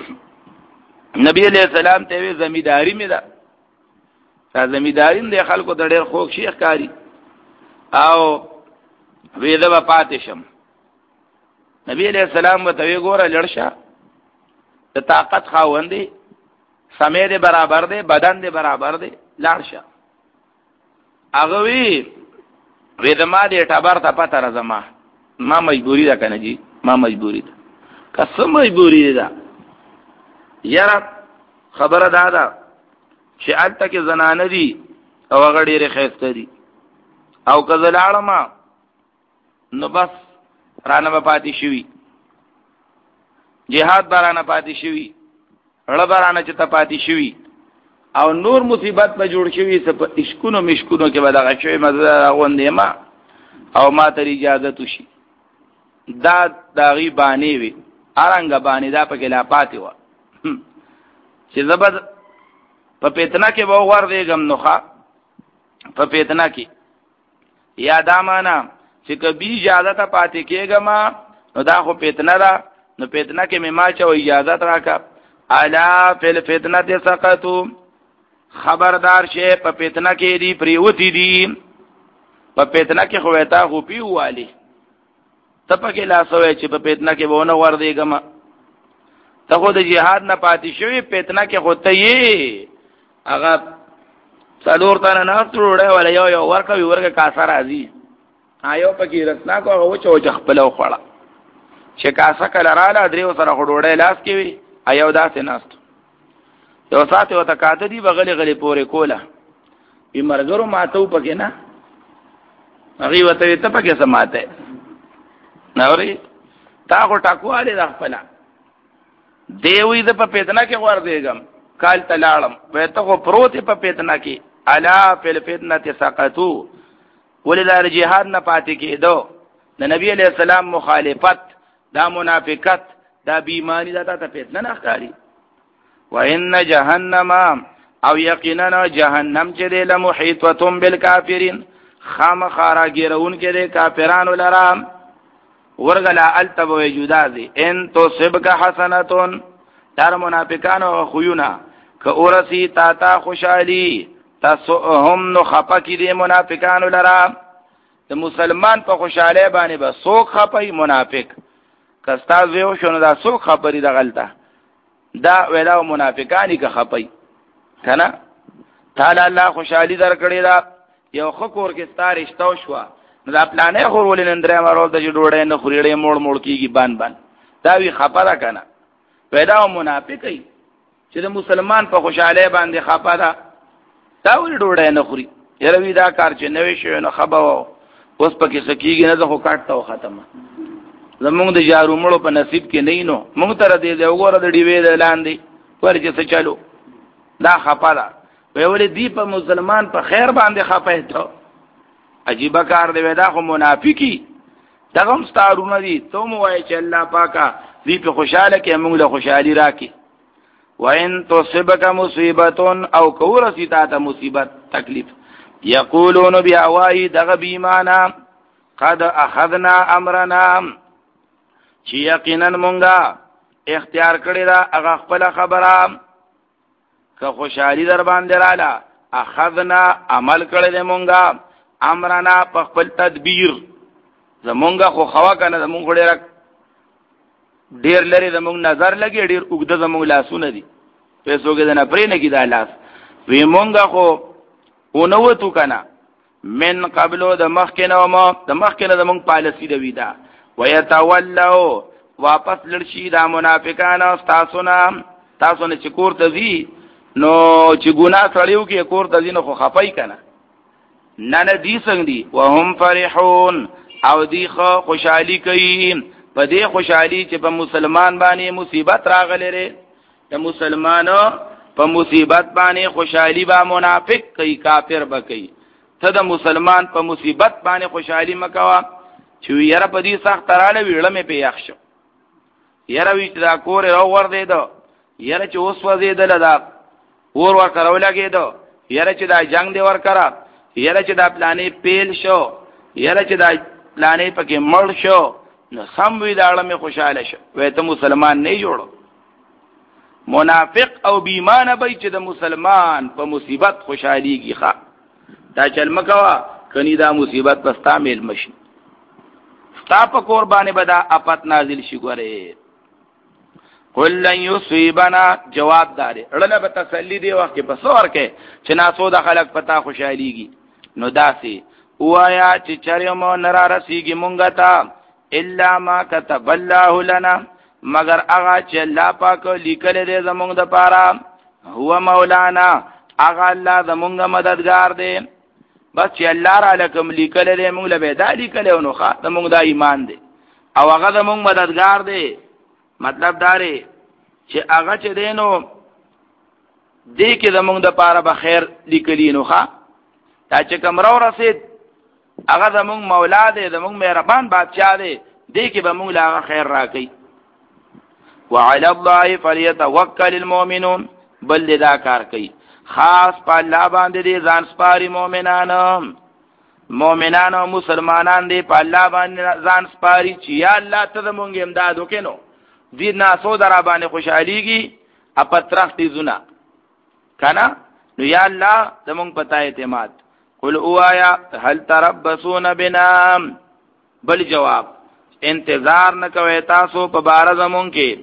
نبی علیہ السلام ته وی زمیداری می ده دا زمیداری د خلکو د ډېر خوښ شیخ کاری او وی دا پاتشم نبی علیہ السلام ته وی ګوره لړشه د طاقت خاوندې سمې دې برابر دې بدن دې برابر دې لړشه هغه وی وی د ما دې ټبر ته پته راځم ما مجبوری ده کنه جی ما مجبوری ده قسم مجبوری ده یاره خبره دا ده چې الته کې زنانه دي او هغه ډېرې ښایسته دي او که زه لاړم نو بس رانه به پاتې شوي جهاد به رانه پاتې شوي رړه به رانه چې ته پاتې شوي او نور مصیبت به جوړ شوي څه په اشکونو مشکونو کې به دغه شوي مزه راغونډې ما او ما ته اجازه وشي دا د هغې بانې وي ارنګه بانې دا پکې لا پاتې وه چې زبر په پیتنا کې به ور دیګم نوخه په پیتنا کې یا دا معنا چې کبي اجازه ته پاتې کېګم نو دا خو فتنه ده، نو فتنه کې مې ما چا اجازت راکا. الا فی الفتنه سقطوا، خبردار شه په فتنه کې دی پریوتی دی، په فتنه کې خو تا خو پیوالی ته پکې لاسوي چې په فتنه کې وونه ور دیګم. ته خو د جهاد نه پاتې شوی، فتنه کې خو ته یې هغه څلور تنه نه تروړې ولا یو یو ورکوي ورګه کاسه راځي آیو پکې رسنا کو هغه چو چ خپل خوړه چې کاسه کله رااله درې سره خډوړې لاس کې وي ایو داسې ناست یو ساته وته کاته دی بغلی غلی پورې کوله بي مرګرو ماتو پکې نه هغه وته ته پکې سماته نوري تا کو ټاکواله د خپل دیوی د په پیتنا کې ور دیګم کال تلاړم وې ته خو پروت په پیتنا کې الا فل فتنه سقطوا ولذا جهاد نه پاتې کېدو د نبی علیہ السلام مخالفت دا منافقت دا بیمانی دا ته فتنه نه ښکاری. وان جهنم او یقینا جهنم چې د لمحیطه بالکافرین خامخارا ګرون کې د کافرانو لرام ورغلا التب وجودا دي ان تو سبک حسنتون در منافقانو خوینا که اورسی تا تا خوشحالی تاسهم نو خپکی دی منافقانو لرا د مسلمان په خوشاله باندې به سوک خپي منافق کستا زیو شنو دا سوک خبري د غلطه دا ویلا منافقانی که خپي کنه تعالی الله خوشحالی درکړي دا یو خکور کې ستارشتو شو نو دا پلانې خورول نندره مارول د جوړې نه خوريړې موړ موړ کیږي بان بان دا وی خپره کنه پیدا منافقای چې د مسلمان په خوشاله باندې خپره دا وی ډوړې نه خوري یره وی دا کار چې نوې شو نو خبرو اوس پکې سکیږي نه خو کاټو ختمه زمونږ د جارو مړو په نصیب کې نه نو موږ تر دې دی وګوره د ډیوې د لاندې ورچې څه چالو دا خپره وی ولې دی په مسلمان په خیر باندې خپه ته عجیب کار دی ودا خو منافقی دغه هم ستارونه دي ته مو وای چې الله پاکا دې په خوشاله کې موږ له خوشحالي راکې. وان تصبک مصیبتون او کورسی تا ته مصیبت تکلیف یقولون بیاوای دغه بیمانا قد اخذنا امرنا چې یقینا مونږه اختیار کړی دا هغه خپل خبره که خوشحالي در باندې رااله اخذنا عمل کړی مونږه امرنا په خپل تدبیر زمونږه خو خوا کنه زمونږ ډیر ډیر لري زمونږ نظر لګي ډیر وګد زمونږ لاسونه دي پیسو کې نه پرې نه کی دا لاس وی مونږه خو اونوتو کنه من قبلو د مخکنه ما د مخکنه زمونږ پالیسی دی دا ويتولوا واپس لړشي دا منافقان او تاسو نه تاسو نه چې کور ته زی نو چې ګناه سړیو کې کور ته زی نو خو خپای کنه نه نه دي څنګه دي وهم فرحون او دی خو خوشحالی کوي په دې خوشحالی چې په مسلمان باندې مصیبت راغله لري د مسلمانو په مصیبت باندې خوشحالی با منافق کوي کافر به کوي ته د مسلمان په مصیبت باندې خوشحالی مکوا چې یاره په دې سخت رااله ویړه مې په یخ شو یاره وی چې دا کور راو ور دی دو یاره چې اوس وځي دل دا ور ور کراو لګي دو یاره چې دا جنگ دی ور کرا یاره چې دا پلانې پیل شو یاره چې دا پلانې پکې مړ شو نو سم وی دا اړه مې خوشاله شو وې ته مسلمان نه جوړو منافق او بیمانه به چې د مسلمان په مصیبت خوشحاليږي ښا دا چل مکوا کني دا مصیبت پستا میل مشي ستا په قربانه بدا اپت نازل شي ګوره قل لن يصيبنا جواب دار اړه به تسلی دی وخت په سور کې چې ناسو د خلق پتا خوشحاليږي نو داسي وایا چې چرېم نرا رسیږي مونږ ته الا ما كتب الله لنا مگر هغه چې الله پاک لیکل دې زمونږ د پاره هو مولانا هغه الله زمونږ مددگار دی بس چې الله را لکم لیکل دې موږ له به دالی کله نو خاطر موږ د ایمان دی او هغه زمونږ مددگار دی مطلب داري چې هغه چې دینو دې کې زمونږ د پاره به خیر لیکلی نو ښا دا چې کمرو رسید هغه زمونږ مولا دی زمونږ مهربان بادشاہ دی دې کې به موږ لا خیر راکړي وعلى الله فليتوكل المؤمنون بل دا کار کوي خاص په الله باندې دي ځان سپاري مؤمنان مؤمنان او مسلمانان دې په الله باندې ځان سپاري چې یا الله ته مونږ امداد وکینو دې ناسو درا باندې خوشحاليږي اپترختی زنا کنا نو یا الله زمونږ پتا اعتماد. قل اوایا هل تربصون بنا، بل جواب انتظار نه کوي تاسو په بار زمون کې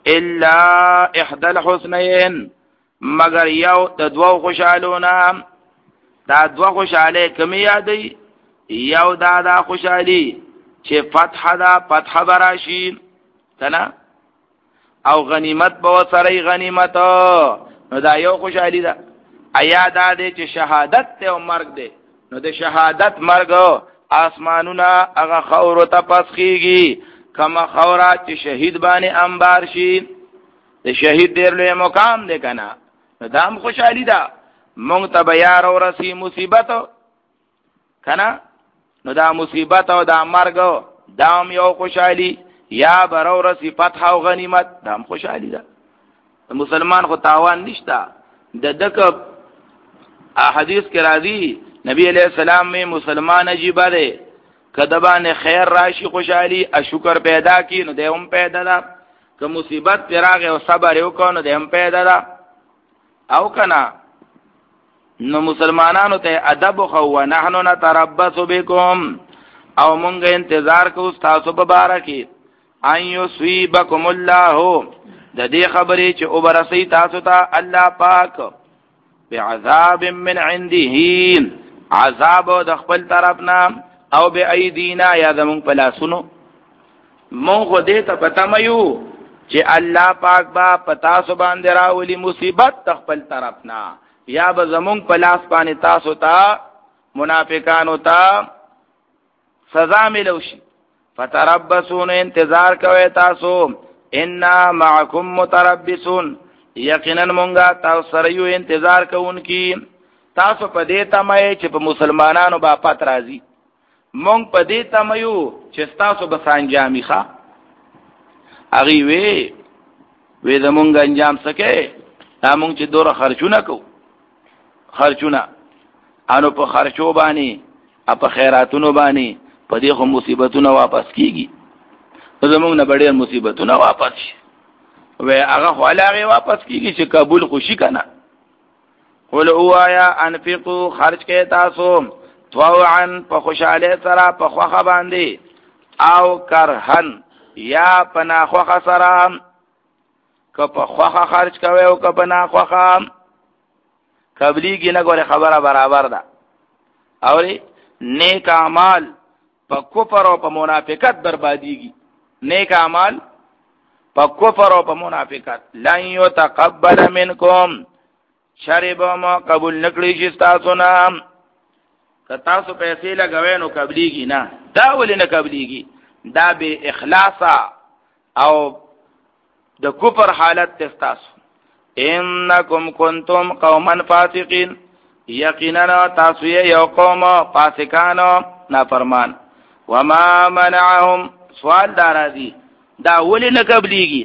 الا احدى الحسنين مگر یو د دوو خوشالونه. دا دوه خوشاله کمی یادې یو دا دا خوشالي چې فتح دا فتح براشي کنا او غنیمت به سره غنیمت نو دا یو خوشالي ده. ایا دا دې چې شهادت ته او مرګ دی نو د شهادت مرګ آسمانونه هغه خور ته پسخيږي کما خورا چې شهید باندې انبار شي د شهید ډېر لوی مقام دی کنه نو دا هم خوشالي ده. مونږ ته بیا ورسی مصیبت کنه نو دا مصیبت او دا مرګ دا هم یو خوشالي یا برورسی فتح او غنیمت دا هم خوشالي ده. مسلمان خو تاوان نشتا د دک حدیث کې راځي نبی علیہ السلام میں مسلمان عجیب ده کدبان خیر راشي خوشحالي ا شکر پیدا کی نو دهم پیدا ده که مصیبت پراغه او صبر وکړو نو دهم پیدا ده او کنا نو مسلمانانو ته ادب خو ونحنو نتربص بكم او مونږ انتظار کوو تاسو په باره کې ان یصيبکم الله د دې خبرې چې او برسي تاسو ته الله پاک بعذاب من عنده عذاب د خپل طرفنا او به ایدینا یا زمون پلاسونو مون خو دې ته پتا مېو چې الله پاک با پتا سو باندې راولي مصیبت د خپل طرفنا یا به زمون پلاس باندې تاسو ته منافقانو ته سزا ملوشي. فتربصون انتظار کوي تاسو انا معکم متربصون یقینا مونږه تاسو سره یو انتظار کوونکی. تاسو په دې تمه چې په مسلمانانو با پات راځي مونږ په دې تمه یو چې تاسو به سانجامي ښا اغي وی وې د مونږ انجام سکے دا مونږ چې دوره خرچونه کو خرچونه انو په خرچو باندې په خیراتونو باندې په دې خو مصیبتونه واپس کیږي زمونږ نه ډېر مصیبتونه واپس شي و هغه خو علاوه واپس کیږي چې قبول خوشي کنه. قل اوایا انفقوا خرج کې تاسو طوعا په خوشاله سره په خوخه باندې او کرهن یا پنا خوخه سره که په خوخه خرج کوي او که پنا خوخه قبليږي نه ګوره خبره برابر ده. او نیک اعمال په کفر او په منافقت برباديږي. نیک اعمال په کفر او په منافقت لن يتقبل منکم شرب ما قبول نکړي چې تاسو نه که تاسو پیسې لګوي نو قبليږي نه دا ولې نه قبليږي دا به اخلاصا او د کفر حالت تاسو انکم کنتم قوما فاسقین یقینا تاسو یو قوم فاسقان نافرمان. وما منعهم سوال دار دي دا ولې نه قبليږي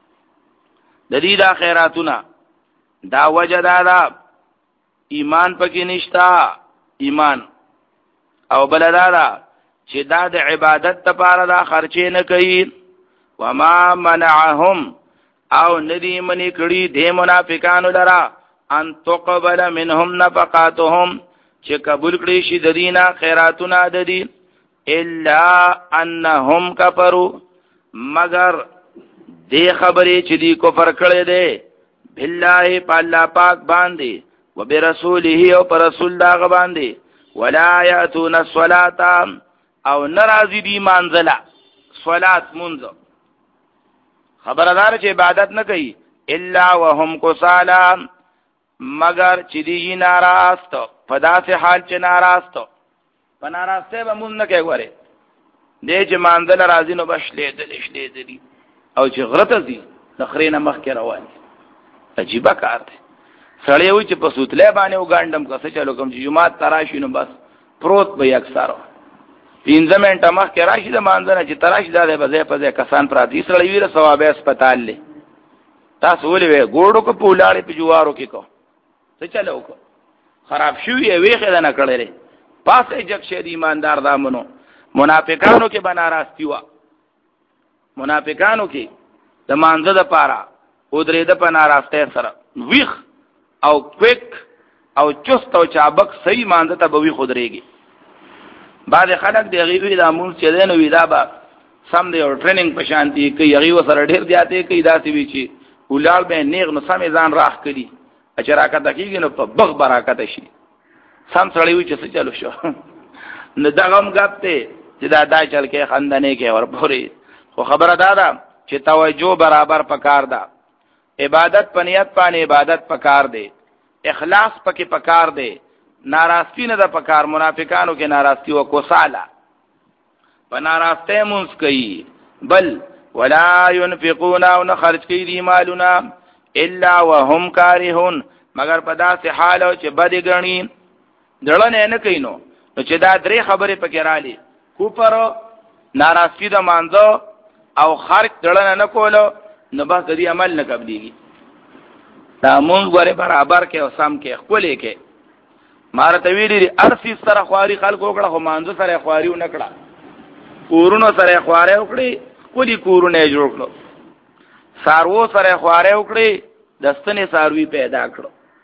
د دې د خیراتونه دا وجدا دا ایمان پکې نشتا ایمان او بلدا دا چې دا د عبادت لپاره دا خرچې نه کوي. وما منعهم او ندی منی کړي د منافقانو لرا ان تقبل منهم نفقاتهم چې قبول کړي شي د دینه خیراتونه د دي الا انهم کفروا مگر دې خبرې چې دی کفر کړي دي بالله الله پاک باندې وبرسوله او پر رسول دا باندې ولا یاتون الصلاه او ناراضی دی منزله صلات منځ خبردار چې عبادت نه کوي الا وهم کسالا مگر چې دی ناراست پدا سے حال چې ناراست په ناراسته به مونږ نه کوي غره دې چې منزله راځي نو بشلې دلې شلې دې او چې غرته دي نخرینه مخ کې روان عجیب کار دی. سړی وي چې په سوتلې باندې وګاندم کسه چلو کوم چې جمعه تراشي نو بس پروت به اکثر پینځه منټه مخ کې راشي د مانځنه چې تراشي دا به ځای په ځای کسان پراتی سړی ویره ثواب هسپتال لې تاسو ولې وې ګوړو کو پولاړې په جوارو کې کو څه چلو کو خراب شوی وی خدای نه کړلې پاسه جک شه دی ایماندار دامنو منافقانو کې بناراستی وا منافقانو کې د مانزه د پاره او درې د پناراسته سره ویخ او کویک او چست او چابک صحیح مانزه ته به وی خودريږي بعد خلک دی غیوی د امون چې دین وی دا با سم دی او ټریننګ په شانتي کوي غیو سره ډیر دیاته کوي داسې وی چې ولال به نیغ نو سم ځان راخ کړي اچراکه دقیق نو په بغ برکت شي سم سړی وی چې څه چلو شو نو دغم غپته چې دا دا چل کې خندنه کې ور پوري خو خبره دا ده چې توجه برابر پکار ده عبادت پنیت باندې عبادت پکار ده اخلاص پکې پکار ده ناراستی نه ده پکار منافقانو کې ناراستی او کوساله په ناراسته مونږ کوي بل ولا ينفقون او نه خرج کوي دی مالونه الا وهم کارهون مگر په داسې حال او چې بد غني دړنه نه کینو نو چې دا درې خبرې پکې رالي کوپر ناراستی د مانځو او خرج دړنه نه کولو نو به دې عمل نه قبليږي دا مونږ غره برابر کې او سم کې خپلې کې مارته ویلي ارسی سره خواري خلکو کړه خو مانځو سره خواري نه کړه کورونو سره خواره وکړي کلی کورونه جوړ کړو سارو سره خواره وکړي دستنې ساروي پیدا کړو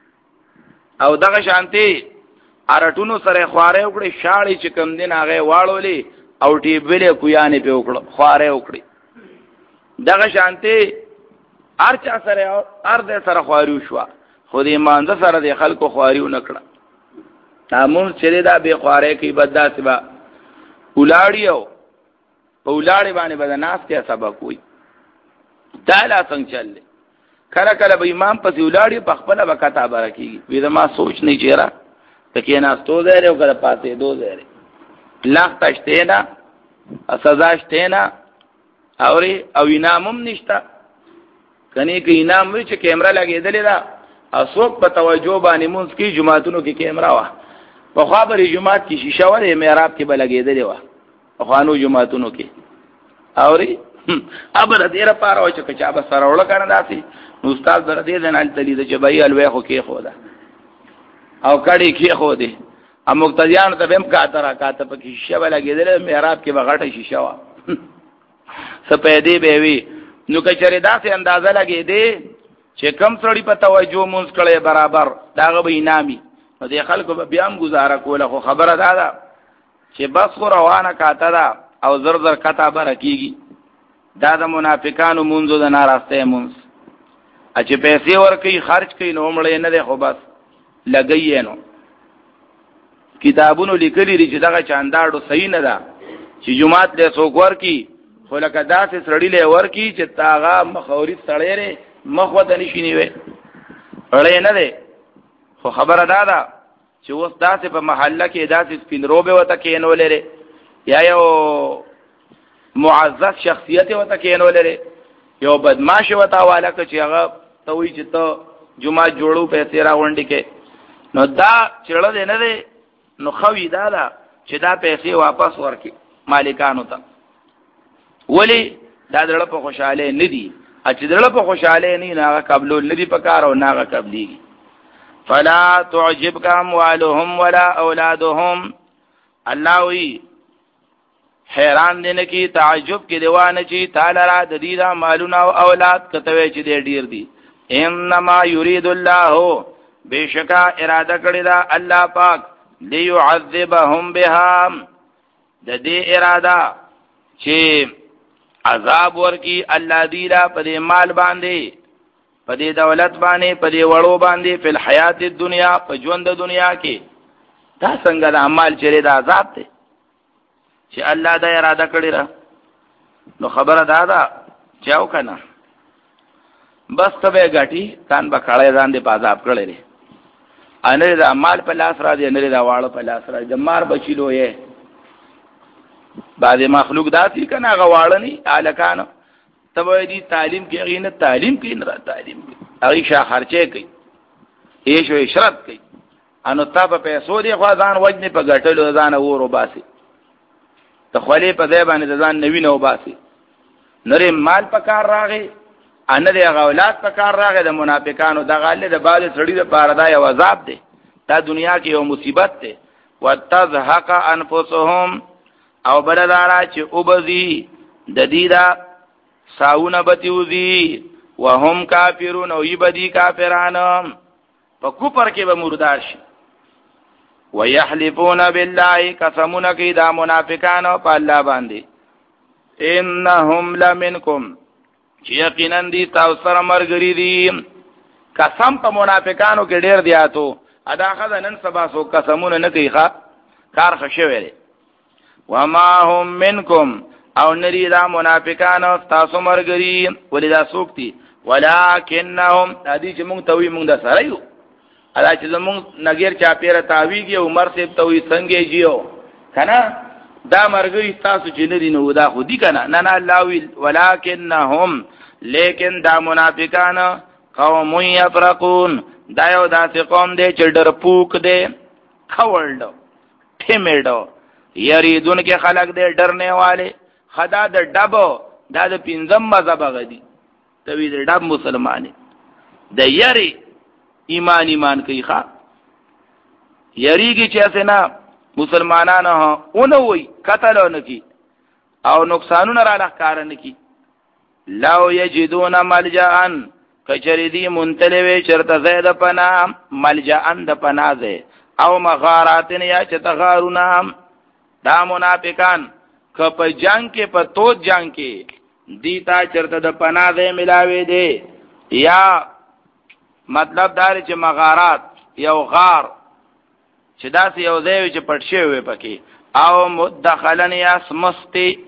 او دغه شانتي ارټونو سره خواره وکړي شاړې چې کم دین هغه واړولې او ټیبلې کویانې په وکړو خواره وکړي دغه شانتي ارچا سره ارد سره خواري شو خو دې مانځ سره د خلکو خواري نه کړه تامون چې دا به خواره کې بداسه با ولاړیو په ولاړې باندې به ناس ته سبق وي دا لا څنګه چلې کله کله به امام پسې ولاړی په خپل وکتا برکیږي وې دا ما سوچ نه چیرې تکې نه ستو زره او کله پاتې دو زره لاخ تشته نه سزا شته نه اوري او انعامم نشتا کني کې انعام وي چې کیمرا لګېدلې دا اسوک په توجه باندې مونږ کې جمعهتونو کې کیمرا وا په خبرې جمعهت کې شیشه ولې محراب کې بلګېدلې وا خوانو جمعهتونو کې اوري ابر دې را پاره او چې چا به سره وړ کنه داسي نو استاد در دې نه تللی د چې بای الوی خو کې خو دا او کړي کې خو دې ا مقتدیان ته هم کاتره کاته په کې شیشه بلګېدلې محراب کې بغټه شیشه وا سپېدې به وي نو کچره داسې اندازه لګې دې چې کم سړی په توجه مونږ کړي برابر داغه به انامي نو دې خلکو به بیا هم گزاره کوله خو خبره ده دا چې بس خو روانه کاته ده او زر زر کتا برکیږي دا د منافقانو مونږ د ناراسته مونږ چې پیسې ورکي خرج کوي نو مړې نه ده خو بس لګي نو کتابونو لیکلي دي چې دغه چانداړو صحیح نه ده چې جمعات له څوک ورکی خو لکه داسې سړی له ورکی چې تاغه مخوري سړی مخ وته نشي نیوي اړې نه ده خو خبره ده دا چې اوس داسې په محله کې داسې سپین روبه وته کېنو لري یا یو معزز شخصیت وته کېنو لري یو بدمعش وته والا چې هغه ته وی چې ته جمعه جوړو پیسې راوندې کې نو دا چړل دی نه دی نو خوي دا دا چې دا پیسې واپس ورکړي مالکانو ته ولی دا دړه په خوشاله نه دي چې دړه په خوشاله نه نه قبول نه دي پکار او نه قبليږي فلا تعجبك اموالهم ولا اولادهم الله وی حیران دي نه کی تعجب کې دیوانه چی تعالی را د دې دا مالونه او اولاد کته چې دې ډیر دي انما يريد الله بشکا اراده کړی دا الله پاک ليعذبهم بها د دې اراده چې عذاب ورکی الله دی را په دې مال باندې په دې دولت باندې په دې وړو باندې په حیات الدنیا په ژوند د دنیا کې دا څنګه د اعمال چره د عذاب ته چې الله دا اراده کړی را نو خبره دا ده چې او کنه بس ته غټي کان به کړه ځان دې په عذاب کړی لري ان دې اعمال په لاس را دي ان دې واړو په لاس را دي مار بچیلو یې بعض مخلوق داسې کنه غواړني الکانو تبه دي تعلیم کې غینه تعلیم کې نه را تعلیم هغه شاه خرچه کوي هیڅ اشرت کوي انو تا په پیسو دی خو ځان وجنه په غټلو ځان ورو باسي ته خولې په ځای باندې ځان نوی نو باسي نری مال په کار راغی ان دې اولاد په کار راغی د منافقانو د غاله د باز سړی د پاره دا یو عذاب دی دا دنیا کې یو مصیبت دی وتزهق انفسهم او بلدارا چې وبزي د دې دا ساونه بتیوزي وهم کافرون او یبدی کافرانو په کوپر کې به مردار شي ويحلفون بالله قسمون کی دا منافقانو په الله باندې انهم لمنکم چې یقینا دي تاسو سره مرګري دي قسم په منافقانو کې ډېر دیاتو ادا خدانن سبا سو قسمونه نه کوي ښا کار خشوي لري وما هم منکم او نری دا منافقانو تاسو مرګري ولدا سوکتي ولکنهم ادي چې مونږ توي مونږ د سره یو ادا چې زمونږ نګیر چا پیره تاویږي عمر سیب توي څنګه جیو کنه دا مرګري تاسو چې نه دي نو دا خو دي کنه نه نه الله ویل ولکنهم لیکن دا منافقان قوم یفرقون دا یو داسې قوم دی چې ډر پوک دی خولډو ټیمډو یریدون کې خلق دی ډرنے والے خدا د ډبو دا د پنځم مذهب غدي توی د ډب مسلمانې د یری ایمان ایمان کوي ښا یریږي چې اسنه مسلمانانو اونو وي قتلونه کی او نقصانونه را لخکار نه کی لو یجدون ملجأن کچریدی منتلوی چرته زید پنا ملجأن د پنازه او مغاراتن یا چتغارونا دا منافقان که په جنگ کې په توت جنگ کې دیتا چرته د پنازه ملاوي دی یا مطلب دار چې مغارات یو غار چې داسې یو ځای چې پټ شوی پکې او مدخلن یا سمستی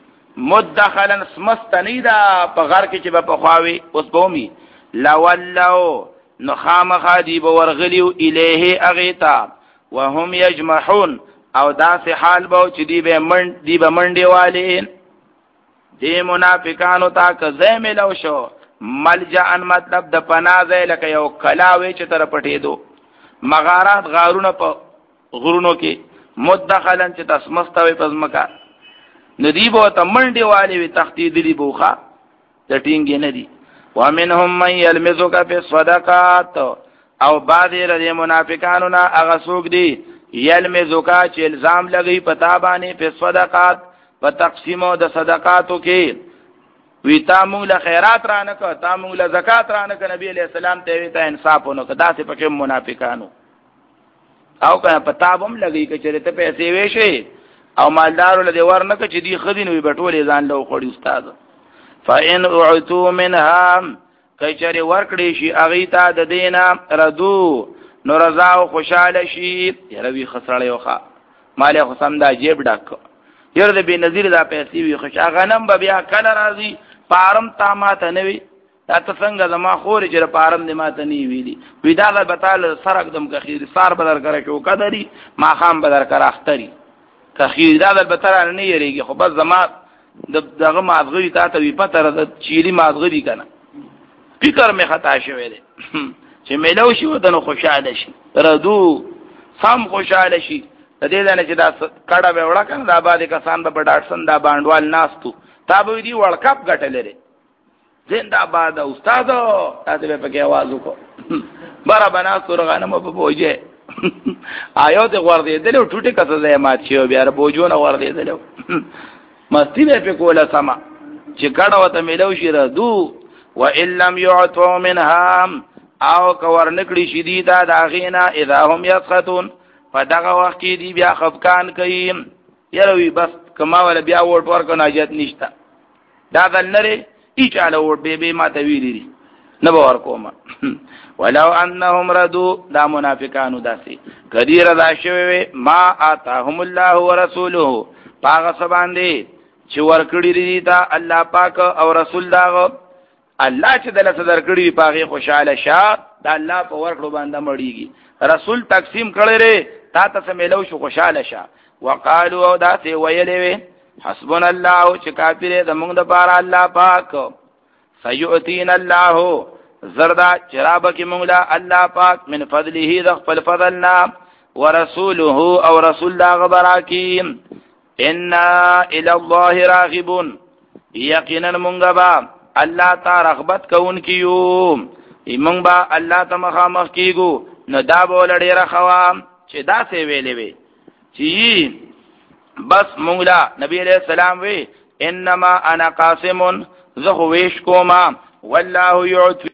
مدخلن سمستنی دا په غار کې چې په خواوي اوس بومي لولو نخامخ دی بورغلیو الیه اغیتا وهم یجمحون او داسې حال بو چې دی به من دی به منډي والے دی منافقانو تا که زملو شو ملجأن مطلب د پنازه لکه یو کلاوي چې تر پټې دو مغارات غارونه په غرونو کې مدخلن چې تسمستوي پزمکا ندیبو ته منډي والے وي تختیدلی بوخه د ټینګ نه دی ومنهم من يلمزك في الصدقات او بعض ر منافقانو نا هغه څوک دي يلمزك چې الزام لګي پتا باندې په صدقات په تقسیمو د صدقاتو کې وی تامو له خیرات رانه کو تامو له زکات رانه کو نبی علیہ السلام ته وی ته انصافونو کدا څه پکې منافقانو او کنه پتا بم لګي چې ته پیسې وېشي او مالدارو له ورنه کې دي خدینوي بټولې ځان له خوړی استاد فإن اعتوا منها کچری ورکړي شي اغیتا د دینا ردو نو رضا او خوشاله شي یروي خسرړ یوخه مال خو سم دا جیب ډک یره د بنظیر دا پیسې وي خوشا غنم به بیا کله راځي پارم تامات نه وي دا څنګه زما خور چې پارم دې ماته نه ویلي وی دا به تعالی سرک دم کخیر سار بدر کرے کو قدرې ما خام بدر کر اختری کخیر دا به تعالی نه یریږي خو بس زما دغه مازغری تا ته وی پته را چيري مازغری کنه فکر می خطا شوی دی چې ملو شي ودنه خوشاله شي ردو سم خوشاله شي د دې نه چې دا کډه به وړه کنه دا باندې کسان به ډاټسن دا باندوال ناستو تا به دی ورلد کپ غټلې زنده‌باد استاد تاسو به پکې आवाज وکړو بارا بنا سورغانم په بوجه آیو ته ور دې دلو ټوټه کته زې مات شو بیا بوجونه ور دې دلو مستی به کوله سما چې کډه وته ملو شي ردو و ان لم يعطوا منها او کور نکړي شدیدا داغینا اذا هم يسخطون فدغه وخت کې دی بیا خفقان کوي یروي بس کما ول بیا وټ ورکو ناجت نشتا دا دلنره ایچاله وټ به به ما ته ویلي نه باور کوم ولو انهم ردوا دا منافقانو داسي کدی رضا شوی ما آتاهم الله ورسوله پاغه سباندې چې ورکړي دي دا الله پاک او رسول دا الله چې دل صدر کړي پاغه خوشاله شه دا الله په ورکړو باندې مړیږي رسول تقسیم کړي ره تا ته ملو شو خوشاله شه وقالو او دا سی ویلې حسبنا الله چې کافر د موږ د پاره الله پاک سيؤتين الله زردا چرابه کې موږ له الله پاک من فضله ذ خپل فضلنا ورسوله او رسول الله غبرا کی ان الى الله راغبون یقینا موږ با الله تا رغبت کوون کیو موږ با الله ته مخامخ کیګو نو دا بول ډیره خوا چې دا سی ویلې وي چې بس مونږ لا نبی علیہ السلام وی انما انا قاسم زه ویش کوما والله يعطي